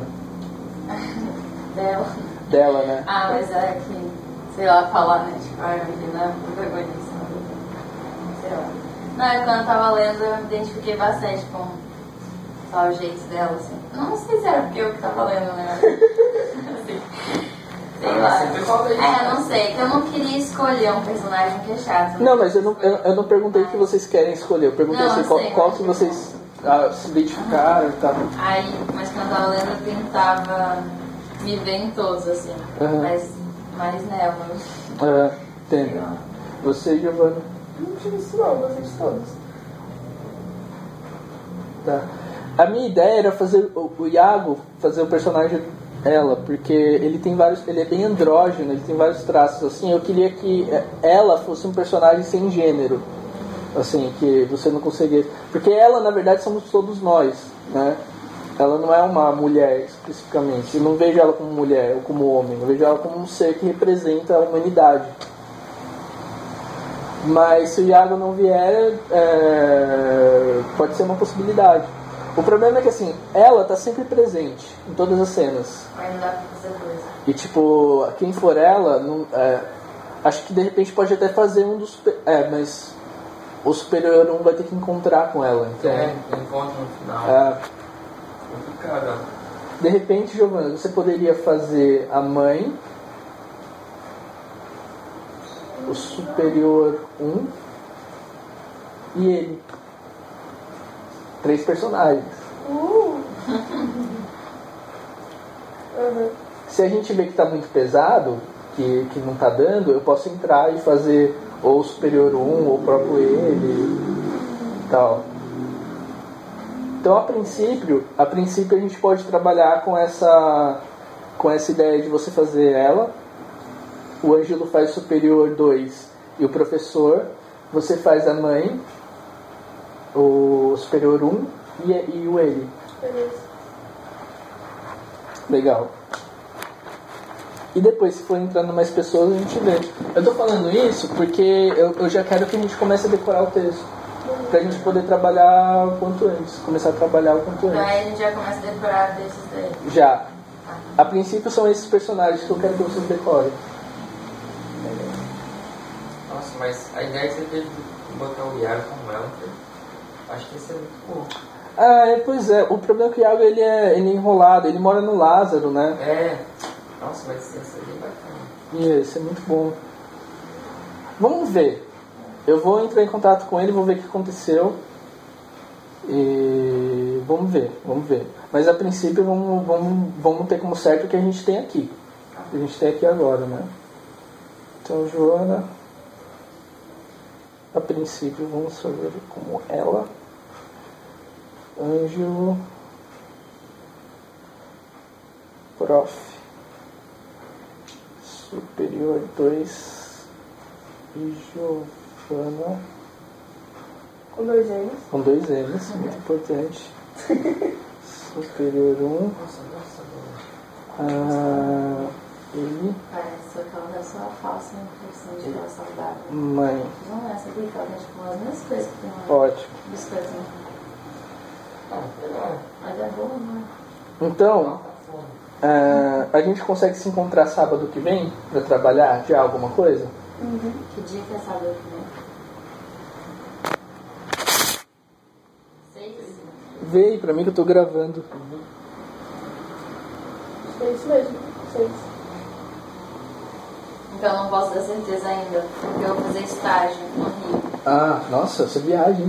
Dela. Dela, né? Ah, mas é que, sei lá, falar, né? Tipo, a menina protagonista. Sei lá. Não, é quando eu tava lendo, eu me identifiquei bastante com só o jeito dela, assim. Não sei se era porque eu que tava lendo, né? Assim, sei lá. Não sei, que eu não queria escolher um personagem que é chato. Não, mas eu não perguntei o que vocês querem escolher. Eu perguntei Não, assim, eu sei, qual mas que vocês se identificaram e tal. Aí, mas quando eu tava lendo, eu tentava me ver em todos, assim. Mas mais nela. Entendo. Você, Giovana? Não tive isso não, gostei de todos. Tá. A minha ideia era fazer o Iago fazer o personagem ela, porque ele é bem andrógeno, ele tem vários traços assim. Eu queria que ela fosse um personagem sem gênero, assim, que você não conseguia, porque ela na verdade somos todos nós, né? Ela não é uma mulher especificamente. Eu não vejo ela como mulher ou como homem, eu vejo ela como um ser que representa a humanidade. Mas se o Iago não vier, pode ser uma possibilidade. O problema é que assim, ela tá sempre presente em todas as cenas. Mas não dá pra fazer coisa. E tipo, quem for ela, acho que de repente pode até fazer um dos. Mas o superior 1 vai ter que encontrar com ela. Então, encontro no final. Complicado. De repente, Giovana, você poderia fazer a mãe, o superior 1 e ele. 3 personagens. Se a gente vê que está muito pesado, que não está dando, eu posso entrar e fazer ou o superior 1 ou o próprio ele e tal. Então, a princípio a gente pode trabalhar com essa ideia de você fazer ela. O Ângelo faz o superior 2 e o professor. Você faz a mãe, o superior 1 e o ele. Beleza. Legal. E depois, se for entrando mais pessoas, a gente vê. Eu tô falando isso porque eu já quero que a gente comece a decorar o texto. Pra gente poder trabalhar o quanto antes. Começar a trabalhar o quanto antes. Então aí a gente já começa a decorar desses daí. Já. A princípio são esses personagens que eu quero que vocês decorem. Nossa, mas a ideia que você teve de botar o Iago como ela, acho que isso é muito bom. Pois é. O problema é que o Iago ele é enrolado. Ele mora no Lázaro, né? Nossa, mas isso é bem bacana. Isso é muito bom. Vamos ver. Eu vou entrar em contato com ele, vou ver o que aconteceu. E vamos ver. Mas a princípio vamos ter como certo o que a gente tem aqui. O que a gente tem aqui agora, né? Então, Joana, a princípio vamos fazer como ela. Ângelo, prof, superior 2 e Giovana Com 2 N's. com 2 N's, muito importante. Superior 1. Ele. Parece aquela da sua falsa impressão de que ela é saudável. Mãe. Não é, sabia que ela tem tipo as mesmas coisas que tem lá. Ótimo. Biscoitinho. Mas é boa, né? Então, a gente consegue se encontrar sábado que vem para trabalhar já alguma coisa? Que dia que é sábado que vem? 6? Vê aí pra mim que eu tô gravando. É isso mesmo. 6. Então eu não posso dar certeza ainda, porque eu vou fazer estágio no Rio. Nossa, essa viagem.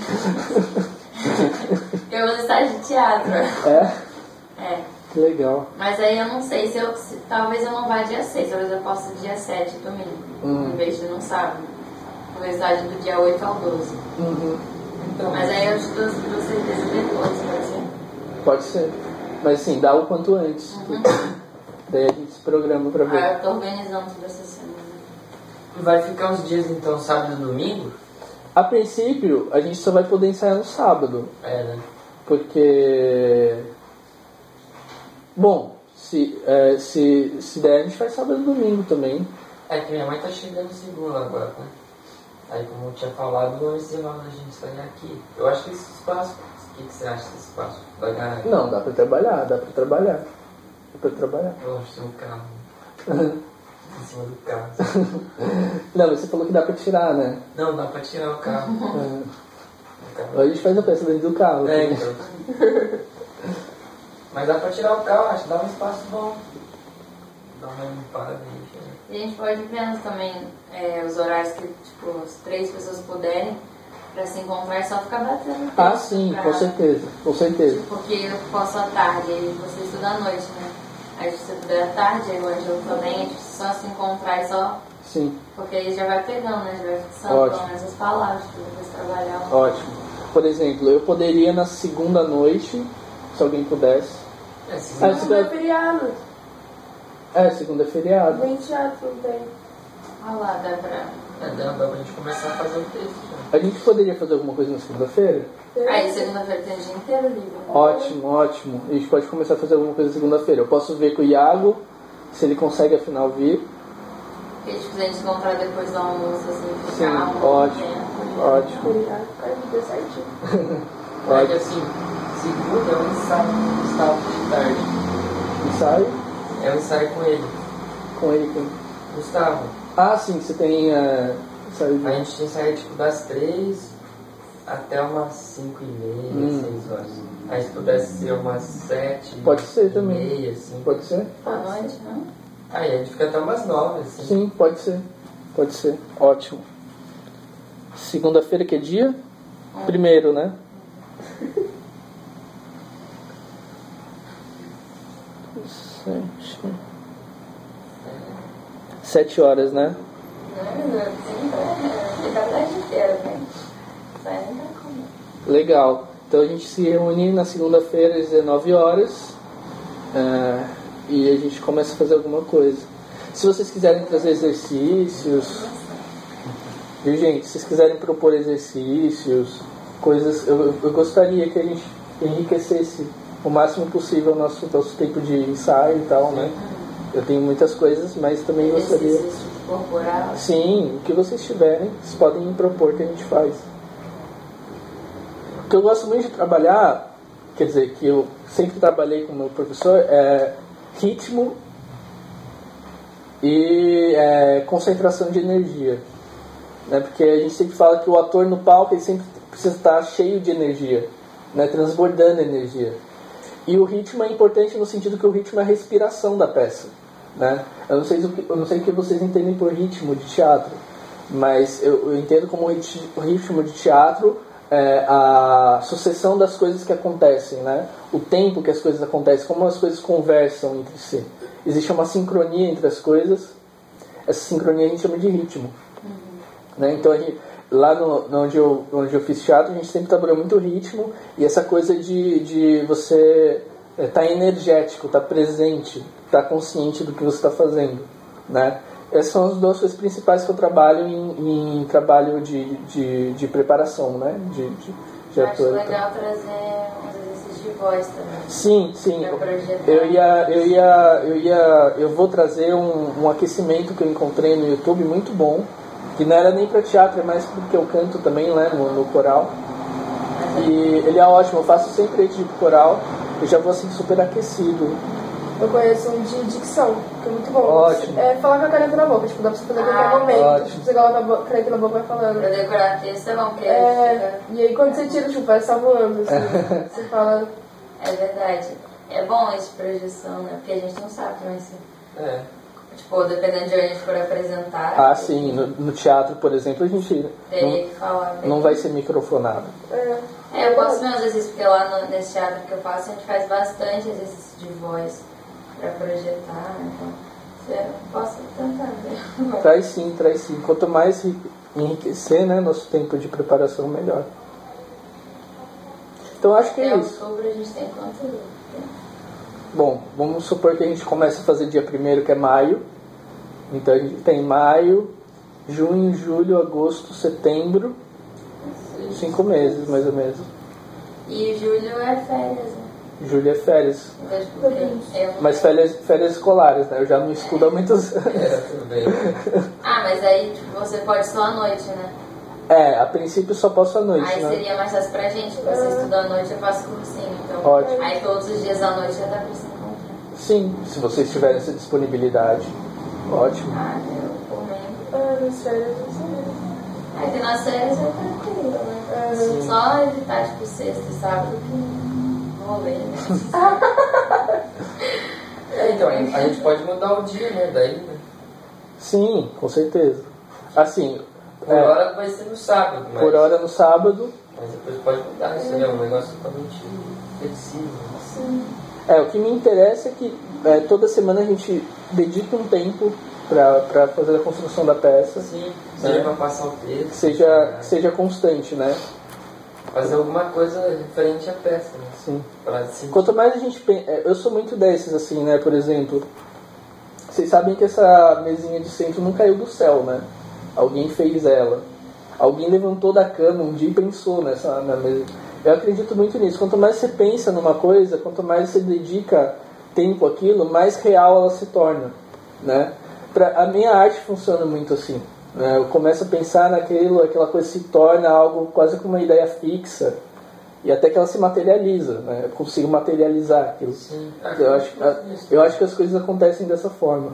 Eu vou fazer estágio de teatro. É. Que legal. Mas aí eu não sei talvez eu não vá dia 6, talvez eu possa dia 7, domingo, em vez de no sábado. Talvez estágio do dia 8 ao 12. Então, Mas aí eu te dou certeza depois, pode ser? Pode ser. Mas sim, dá o quanto antes. Daí a gente se programa pra ver. Eu tô organizando tudo essa semana. vai ficar uns dias então, sábado e domingo? A princípio, a gente só vai poder ensaiar no sábado. Né? Porque... Bom, se der, a gente faz sábado e domingo também. É que minha mãe tá chegando segunda agora, né? Aí, como eu tinha falado, não encerrava a gente estaria aqui. Eu acho que esse espaço... O que você acha desse espaço da garagem? Não, dá pra trabalhar. Eu acho que é um carro. Em cima do carro. Não, você falou que dá pra tirar, né? Não, dá pra tirar o carro. A gente faz a peça dentro do carro. É, então. Mas dá pra tirar o carro, acho que dá um espaço bom. Dá uma limpada aí. E a gente pode ver também os horários que, tipo, as 3 pessoas puderem, pra se encontrar, é só ficar batendo. Ah, sim, com certeza. Tipo, porque eu posso à tarde, e você estuda à noite, né? Aí se você puder à tarde, aí o Ângelo também, a gente só se encontrar e só... Sim. Porque aí já vai pegando, né? Já vai fixando pelo menos as palavras, pra depois trabalhar. Ótimo. Por exemplo, eu poderia na segunda noite, se alguém pudesse. Segunda é feriado. Segunda é feriado. Nem teatro não tem. Olha lá, dá pra... Dá pra gente começar a fazer o texto já. A gente poderia fazer alguma coisa na segunda-feira? Aí segunda-feira tem o dia inteiro livre. Ótimo. A gente pode começar a fazer alguma coisa na segunda-feira. Eu posso ver com o Iago, se ele consegue afinal vir. Porque a gente se encontrar depois do almoço, assim, Sim, ficar ótimo. Feriado, deu certinho. É que assim, segunda é um ensaio com o Gustavo de tarde. Ensaio? É um ensaio com ele. Com ele, com... Gustavo. Ah, sim, você tem ensaio de... A gente ensaia tipo das 3 até umas 5h30, 6 horas. Aí se pudesse ser umas 7. Pode ser também. Meia, assim. Pode ser? à noite, não? Aí a gente fica até umas 9, assim. Sim, pode ser. Ótimo. Segunda-feira que é dia? 1º, né? Sete horas, né? Fica a tarde inteira, né? Isso aí não dá como. Legal. Então a gente se reúne na segunda-feira às 19 horas e a gente começa a fazer alguma coisa. Se vocês quiserem trazer exercícios, viu, gente? Se vocês quiserem propor exercícios, coisas, eu gostaria que a gente enriquecesse o máximo possível o nosso tempo de ensaio e tal, né? Eu tenho muitas coisas, mas também gostaria... Exercício corporal. Sim, o que vocês tiverem, vocês podem me propor que a gente faz. O que eu gosto muito de trabalhar, quer dizer, que eu sempre trabalhei com o meu professor, é ritmo e concentração de energia. Né? Porque a gente sempre fala que o ator no palco ele sempre precisa estar cheio de energia, né? Transbordando energia. E o ritmo é importante no sentido que o ritmo é a respiração da peça. Né? Eu não sei o que vocês entendem por ritmo de teatro, mas eu entendo como o ritmo de teatro é a sucessão das coisas que acontecem, né? O tempo que as coisas acontecem, como as coisas conversam entre si. Existe uma sincronia entre as coisas, essa sincronia a gente chama de ritmo. Né? Então, lá onde eu fiz teatro, a gente sempre trabalhou muito ritmo e essa coisa de você estar energético, estar presente, estar consciente do que você está fazendo. Né? Essas são as 2 coisas principais que eu trabalho em trabalho de preparação, né? de Acho ator. legal trazer uns exercícios de voz também. Sim. Eu vou trazer um aquecimento que eu encontrei no YouTube muito bom, que não era nem para teatro, é mais porque eu canto também, né, no coral. E ele é ótimo, eu faço sempre esse tipo de coral, eu já vou assim super aquecido. Eu conheço um de dicção, que é muito bom. Ótimo. Falar com a caneta na boca, tipo, dá pra você fazer a qualquer momento. Ótimo. Tipo, você coloca a caneta na boca e vai falando. Pra decorar texto é bom, porque E aí quando você tira, tipo, parece que tá voando, assim. Você fala... É verdade. É bom esse projeção, né? Porque a gente não sabe também se... Tipo, dependendo de onde a gente for apresentar... Ah, sim. No teatro, por exemplo, a gente teria que falar bem. não vai ser microfonado. Eu posso ver uns exercícios, porque lá nesse teatro que eu faço, a gente faz bastante exercício de voz para projetar, né? Então, eu posso tentar ver. Traz sim. Quanto mais enriquecer, né, nosso tempo de preparação, melhor. Então, acho que é isso. Em outubro a gente tem quanto? Bom, vamos supor que a gente comece a fazer dia 1º, que é maio. Então, a gente tem maio, junho, julho, agosto, setembro. 5 meses, mais ou menos. E julho é férias, né? Julho é férias. Então, tipo, eu não Mas tenho. férias escolares, né? Eu já não estudo há muitos anos. Tudo bem. Ah, mas aí tipo, você pode só à noite, né? É, a princípio só posso à noite, Aí né? seria mais fácil pra gente, porque você estuda à noite, eu faço cursinho. Então, Ótimo. aí todos os dias à noite já dá pra se encontrar. Sim, se vocês tiverem essa disponibilidade. Ótimo. Ah, eu por mim. Nas férias, não sei. Aí que nas férias é tranquilo, né? Só evitar, tipo, sexta e sábado que rolê, né? Então, a gente pode mudar o dia, né? Daí, né? Sim, com certeza. Assim, Por hora vai ser no sábado, mas, por hora no sábado. mas depois pode mudar. Isso aí é um negócio totalmente flexível. O que me interessa é que toda semana a gente dedique um tempo para fazer a construção da peça. Sim, seja pra passar o texto. Que seja constante, né? Fazer alguma coisa referente à peça, né? Sim. Pra sentir. Quanto mais a gente pensa, eu sou muito desses, assim, né? Por exemplo, vocês sabem que essa mesinha de centro não caiu do céu, né? Alguém fez ela. Alguém levantou da cama um dia e pensou na mesa. Eu acredito muito nisso. Quanto mais você pensa numa coisa, quanto mais você dedica tempo àquilo, mais real ela se torna, né? A minha arte funciona muito assim, né? Eu começo a pensar naquilo, aquela coisa se torna algo quase como uma ideia fixa e até que ela se materializa, né? Eu consigo materializar aquilo. Sim. Eu acho que as coisas acontecem dessa forma.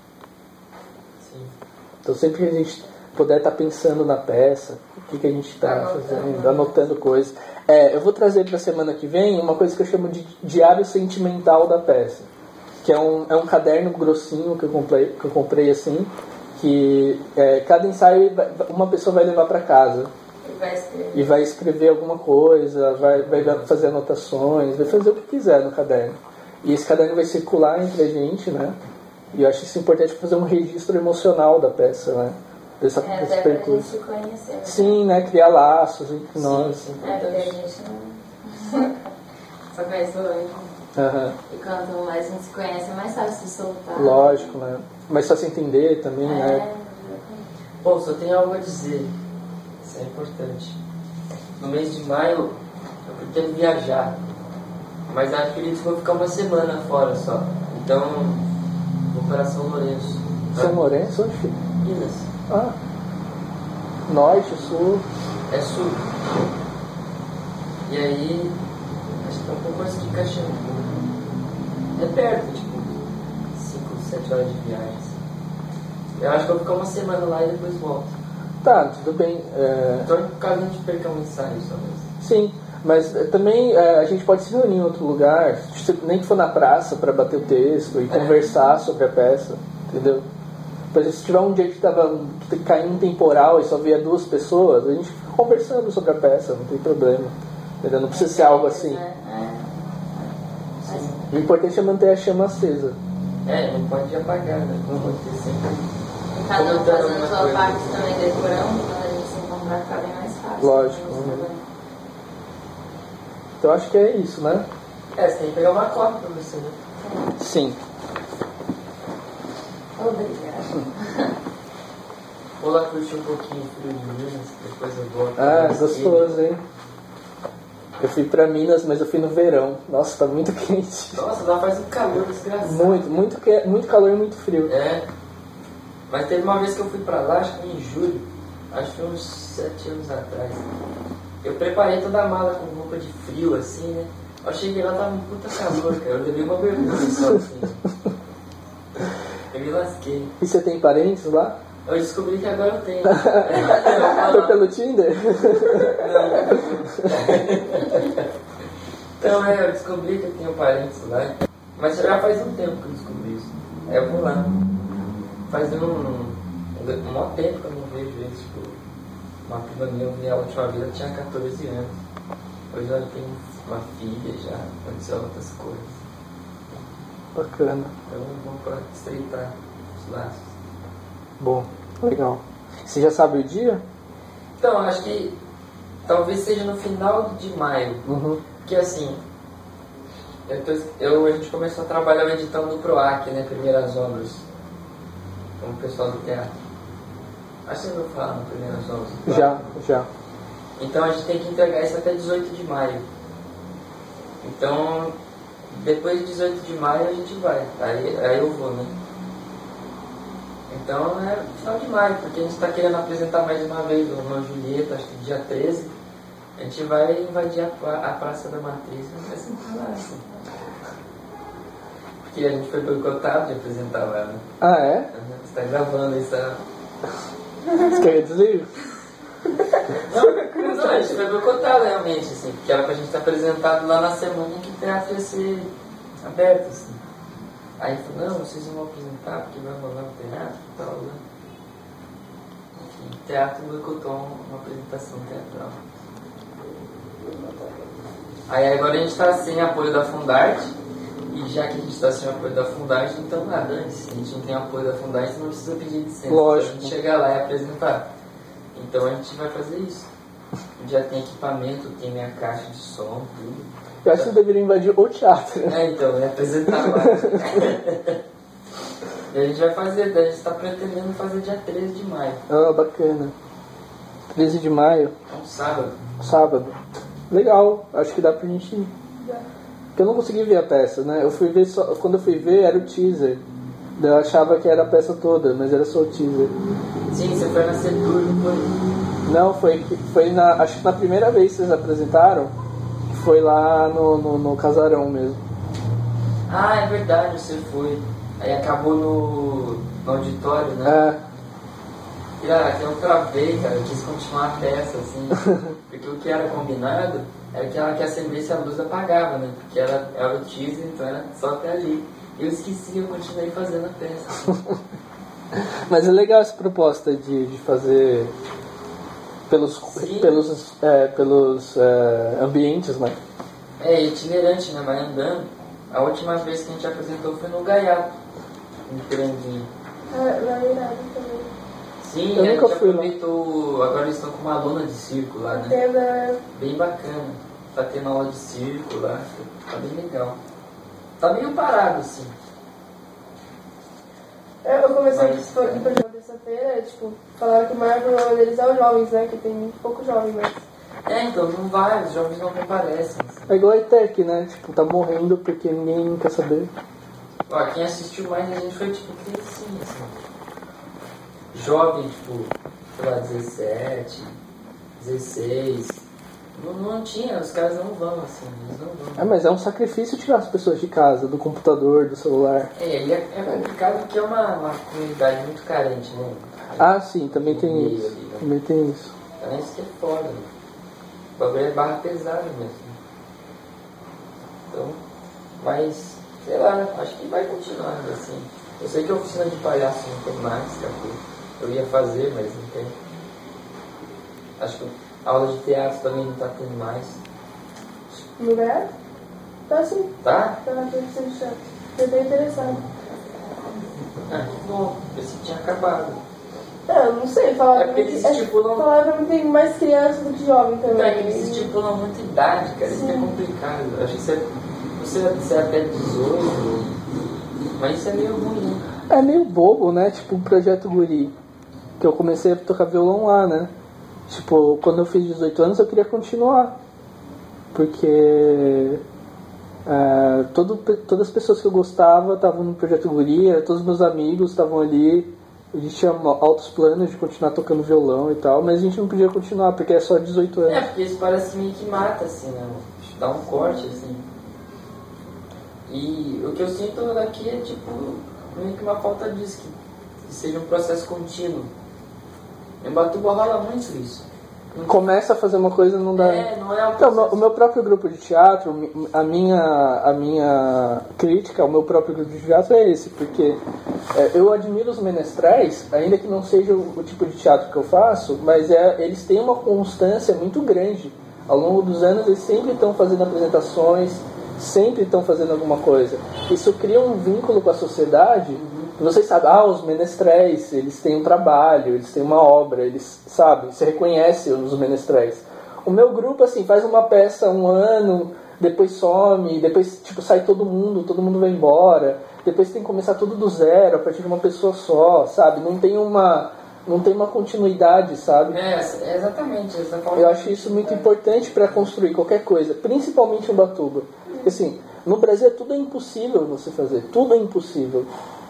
Sim. Então sempre que a gente puder estar pensando na peça, o que a gente está fazendo, anotando coisas. Eu vou trazer para a semana que vem uma coisa que eu chamo de diário sentimental da peça, que é um caderno grossinho que eu comprei assim, que cada ensaio uma pessoa vai levar para casa e vai escrever alguma coisa, vai fazer anotações, vai fazer o que quiser no caderno. E esse caderno vai circular entre a gente, né? E eu acho isso importante para fazer um registro emocional da peça, né? Desse Até pra gente percurso. se conhecer. Né? Sim, né? Criar laços entre nós. Sim, Porque a gente não... só conhece o anjo. Aham. E quanto mais a gente se conhece, mais fácil se soltar. Lógico, né? Mas só se entender também, né? Bom, só tenho algo a dizer. Isso é importante. No mês de maio, eu pretendo viajar. Mas acredito que vou ficar uma semana fora só. Então, vou para São Lourenço. São Lourenço, onde? Minas. Ah. Norte, sul. É sul. E aí, acho que é um pouco antes de Caxambu. É perto, tipo, 5, 7 horas de viagem. Eu acho que eu vou ficar uma semana lá e depois volto. Tá, tudo bem. Então, por causa de perder um ensaio só mesmo. Sim, mas também a gente pode se reunir em outro lugar, nem que for na praça, para bater o texto e conversar sobre a peça, entendeu? Por exemplo, se tiver um dia que caindo um temporal e só vier 2 pessoas, a gente fica conversando sobre a peça, não tem problema. Entendeu? Não precisa ser algo assim. O importante é manter a chama acesa. Não pode apagar, né? Não pode ter sempre. E cada um fazendo a sua parte também, decorando, quando a gente se encontrar, fica bem mais fácil. Lógico. Então acho que é isso, né? Você tem que pegar uma cópia pra você, né? Sim. Obrigada. Vou lá curtir um pouquinho o frio de Minas, depois eu volto. Gostoso, hein? Eu fui pra Minas, mas eu fui no verão. Nossa, tá muito quente. Nossa, lá faz um calor desgraçado. Muito calor e muito frio. Mas teve uma vez que eu fui pra lá, acho que em julho, acho que uns 7 anos atrás. Eu preparei toda a mala com roupa de frio, assim, né? Eu cheguei lá, tava um puta calor, cara. Eu levei uma bermuda só, assim. Eu me lasquei. E você tem parentes lá? Eu descobri que agora eu tenho. Foi pelo Tinder? Então, eu descobri que eu tenho parentes lá. Mas já faz um tempo que eu descobri isso. Aí eu vou lá. Faz um maior tempo que eu não vejo eles. Tipo, uma prima minha, eu vi ela a última vez, ela tinha 14 anos. Hoje ela tem uma filha já, aconteceu outras coisas. Bacana. Então vamos para estreitar os laços. Bom, legal. Você já sabe o dia? Então, acho que talvez seja no final de maio. Porque assim, a gente começou a trabalhar o edital do PROAC, né? Primeiras Obras. Com o pessoal do teatro. Acho que você ouviu falar no Primeiras Obras. Já. Então a gente tem que entregar isso até 18 de maio. Então, depois de 18 de maio a gente vai. Aí eu vou, né? Então é final de maio, porque a gente está querendo apresentar mais uma vez o Romeu e Julieta, acho que dia 13. A gente vai invadir a Praça da Matriz, mas vai sentar lá, assim. Porque a gente foi boicotado de apresentar lá, né? Ah, é? Você tá gravando isso. Você quer dizer? Não, a gente foi boicotado realmente, assim, porque era pra gente estar apresentado lá na semana em que o teatro ia ser aberto, assim. Aí ele falou, não, vocês não vão apresentar porque vai rolar um teatro e tal, né? Enfim, o teatro boicotou uma apresentação teatral. Aí agora a gente está sem apoio da Fundarte, e já que a gente está sem apoio da Fundarte, então nada, se a gente não tem apoio da Fundarte, não precisa pedir licença. Lógico. Pra gente chegar lá e apresentar. Então a gente vai fazer isso. Já tem equipamento, tem minha caixa de som, tudo. Eu acho que você deveria invadir o teatro. Então, vai apresentar lá. E a gente vai fazer, a gente está pretendendo fazer dia 13 de maio. Ah, bacana. 13 de maio, É um sábado. sábado. Legal, acho que dá pra gente ir. Porque eu não consegui ver a peça, né? Eu fui ver só, quando eu fui ver era o teaser. Eu achava que era a peça toda, mas era só o teaser. Sim, você foi na Setur, não foi? Não, foi na, acho que na primeira vez que vocês apresentaram, foi lá no Casarão mesmo. Ah, é verdade, você foi. Aí acabou no auditório, né? E que eu travei, cara, eu quis continuar a peça, assim. Porque o que era combinado era que ela que acendesse a luz apagava, né? Porque era o teaser, então era só até ali. Eu esqueci, eu continuei fazendo a peça. Mas é legal essa proposta de fazer pelos ambientes, né? É itinerante, né? Vai andando. A última vez que a gente apresentou foi no Gaiato, no Piranguinho. Na verdade também. Sim, Eu a gente nunca fui lá. aproveitou. Agora eles estão com uma lona de circo lá, né? Tenda. Bem bacana. Tá tendo aula de circo lá. Tá bem legal. Tá meio parado, assim. Eu comecei a ir pro jogo dessa feira, tipo, falaram que o maior problema deles é os jovens, né? Que tem muito pouco jovem, mas. Então não vai, os jovens não comparecem. Assim. É igual a ETEC, né? Tipo, tá morrendo porque ninguém quer saber. Ó, quem assistiu mais a gente foi tipo criancinha, assim. Jovem, tipo, sei lá, 17, 16. Não tinha, os caras não vão, assim, eles não vão. Mas é um sacrifício tirar as pessoas de casa, do computador, do celular. E é complicado porque é uma comunidade muito carente, né? Ah, sim, também tem Meio isso. ali, né? Também tem isso. Então isso que é foda, né? O bagulho é barra pesada mesmo. Então, mas, sei lá, acho que vai continuando assim. Eu sei que a oficina de palhaço não tem mais, eu ia fazer, mas não tem. Acho que a aula de teatro também não tá tendo mais. No lugar? Tá sim. Tá? Tá na frente do chat. Eu tô interessado. Ah, que bom. Pensei que tinha acabado. Eu não sei, falaram porque eles estipulam- falaram que tem mais crianças do que jovem Então, também. é que eles estipulam muita idade, cara. Isso é complicado. Acho que você é até 18, mas isso é meio ruim, né? É meio bobo, né? Tipo o Projeto Guri. Que eu comecei a tocar violão lá, né? Tipo, quando eu fiz 18 anos eu queria continuar. Porque todas as pessoas que eu gostava estavam no Projeto Guri, todos os meus amigos estavam ali. A gente tinha altos planos de continuar tocando violão e tal, mas a gente não podia continuar porque é só 18 anos. Porque isso parece meio que mata, assim, né? Dá um corte, assim. E o que eu sinto aqui é, tipo, meio que uma falta disso, que seja um processo contínuo. Em Batuba rola muito isso. Começa a fazer uma coisa e não dá. Não é um Então, processo. o meu próprio grupo de teatro, a minha crítica ao meu próprio grupo de teatro é esse, porque eu admiro os menestrais, ainda que não seja o tipo de teatro que eu faço, mas eles têm uma constância muito grande. Ao longo dos anos eles sempre estão fazendo apresentações, sempre estão fazendo alguma coisa. Isso cria um vínculo com a sociedade. Vocês sabem, os menestréis, eles têm um trabalho, eles têm uma obra, eles sabem, você reconhece os menestréis. O meu grupo, assim, faz uma peça um ano, depois some, depois, tipo, sai todo mundo vai embora, depois tem que começar tudo do zero, a partir de uma pessoa só, sabe? Não tem uma não tem uma continuidade, sabe? Exatamente. Eu acho isso muito importante para construir qualquer coisa, principalmente em Ubatuba. Porque assim, no Brasil tudo é impossível você fazer, tudo é impossível.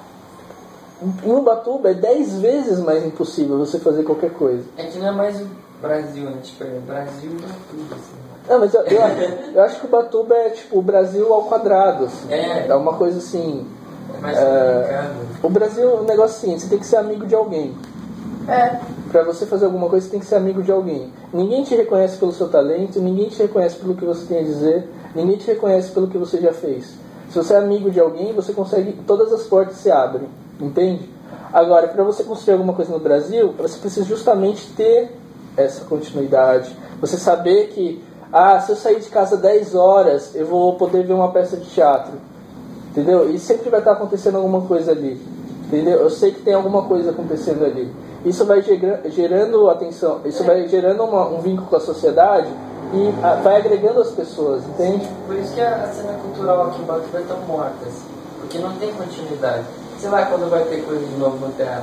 Em Ubatuba é 10 vezes mais impossível você fazer qualquer coisa. É que não é mais o Brasil, né? Tipo, é Brasil é tudo, assim. Não, mas eu acho que Ubatuba é tipo o Brasil ao quadrado, assim. É uma coisa assim. É mais complicado. O Brasil é um negócio assim, você tem que ser amigo de alguém. Pra você fazer alguma coisa, você tem que ser amigo de alguém. Ninguém te reconhece pelo seu talento, ninguém te reconhece pelo que você tem a dizer, ninguém te reconhece pelo que você já fez. Se você é amigo de alguém, você consegue, todas as portas se abrem, entende? Agora, para você construir alguma coisa no Brasil, você precisa justamente ter essa continuidade. Você saber que, se eu sair de casa 10 horas, eu vou poder ver uma peça de teatro. Entendeu? E sempre vai estar acontecendo alguma coisa ali. Entendeu? Eu sei que tem alguma coisa acontecendo ali. Isso vai gerando atenção, isso vai gerando um vínculo com a sociedade e vai agregando as pessoas, entende? Por isso que a cena cultural aqui em Ubatuba é tão morta, assim, porque não tem continuidade. Sei lá quando vai ter coisa de novo no teatro.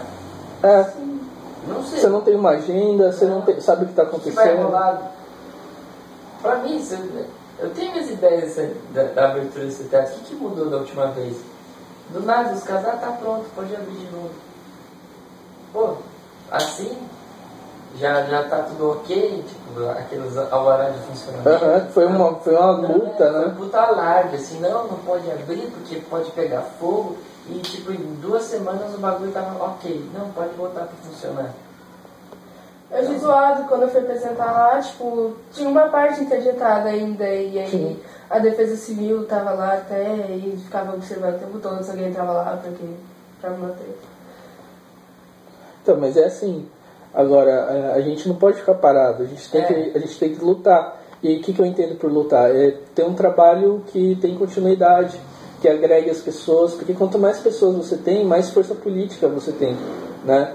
Não sei. Você não tem uma agenda, você não sabe o que está acontecendo. O que vai rolar? Pra mim, eu tenho minhas ideias da abertura desse teatro. O que mudou da última vez? Do nada, os casais tá pronto, pode abrir de novo. Pô, assim já tá tudo ok, tipo, aqueles alvará de funcionamento. Foi uma multa, né? Foi um puta alarde, assim, não pode abrir porque pode pegar fogo. E tipo, em 2 semanas o bagulho tava ok, não, pode voltar pra funcionar. Eu achei zoado quando eu fui apresentar lá, tipo, tinha uma parte interditada ainda, e aí a defesa civil tava lá até e ficava observando o tempo todo se alguém entrava lá pra me manter. Então, mas é assim, agora, a gente não pode ficar parado, a gente tem que lutar. E o que eu entendo por lutar? É ter um trabalho que tem continuidade, que agregue as pessoas, porque quanto mais pessoas você tem, mais força política você tem, né?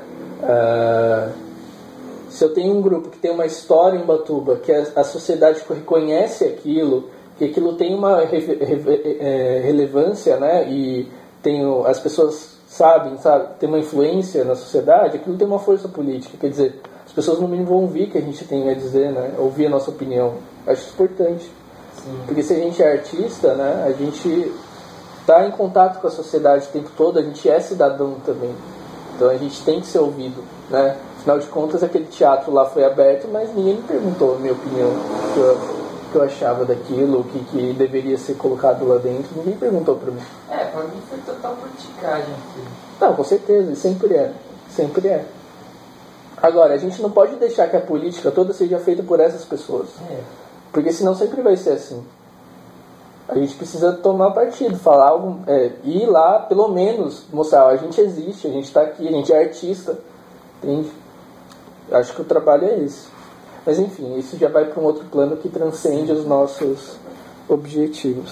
Se eu tenho um grupo que tem uma história em Ubatuba, que a sociedade reconhece aquilo, que aquilo tem uma relevância, né? E as pessoas sabem, tem uma influência na sociedade, aquilo tem uma força política. Quer dizer, as pessoas no mínimo vão ouvir o que a gente tem a dizer, né? Ouvir a nossa opinião. Acho isso importante. Sim. Porque se a gente é artista, né? A gente está em contato com a sociedade o tempo todo, a gente é cidadão também. Então a gente tem que ser ouvido, né? Afinal de contas, aquele teatro lá foi aberto, mas ninguém me perguntou a minha opinião, o que eu achava daquilo, o que deveria ser colocado lá dentro. Ninguém perguntou pra mim. Pra mim foi total politicagem aquilo. Não, com certeza, sempre é. Sempre é. Agora, a gente não pode deixar que a política toda seja feita por essas pessoas. Porque senão sempre vai ser assim. A gente precisa tomar partido, falar, ir lá, pelo menos, mostrar, a gente existe, a gente está aqui, a gente é artista, entende? Acho que o trabalho é esse. Mas enfim, isso já vai para um outro plano que transcende os nossos objetivos.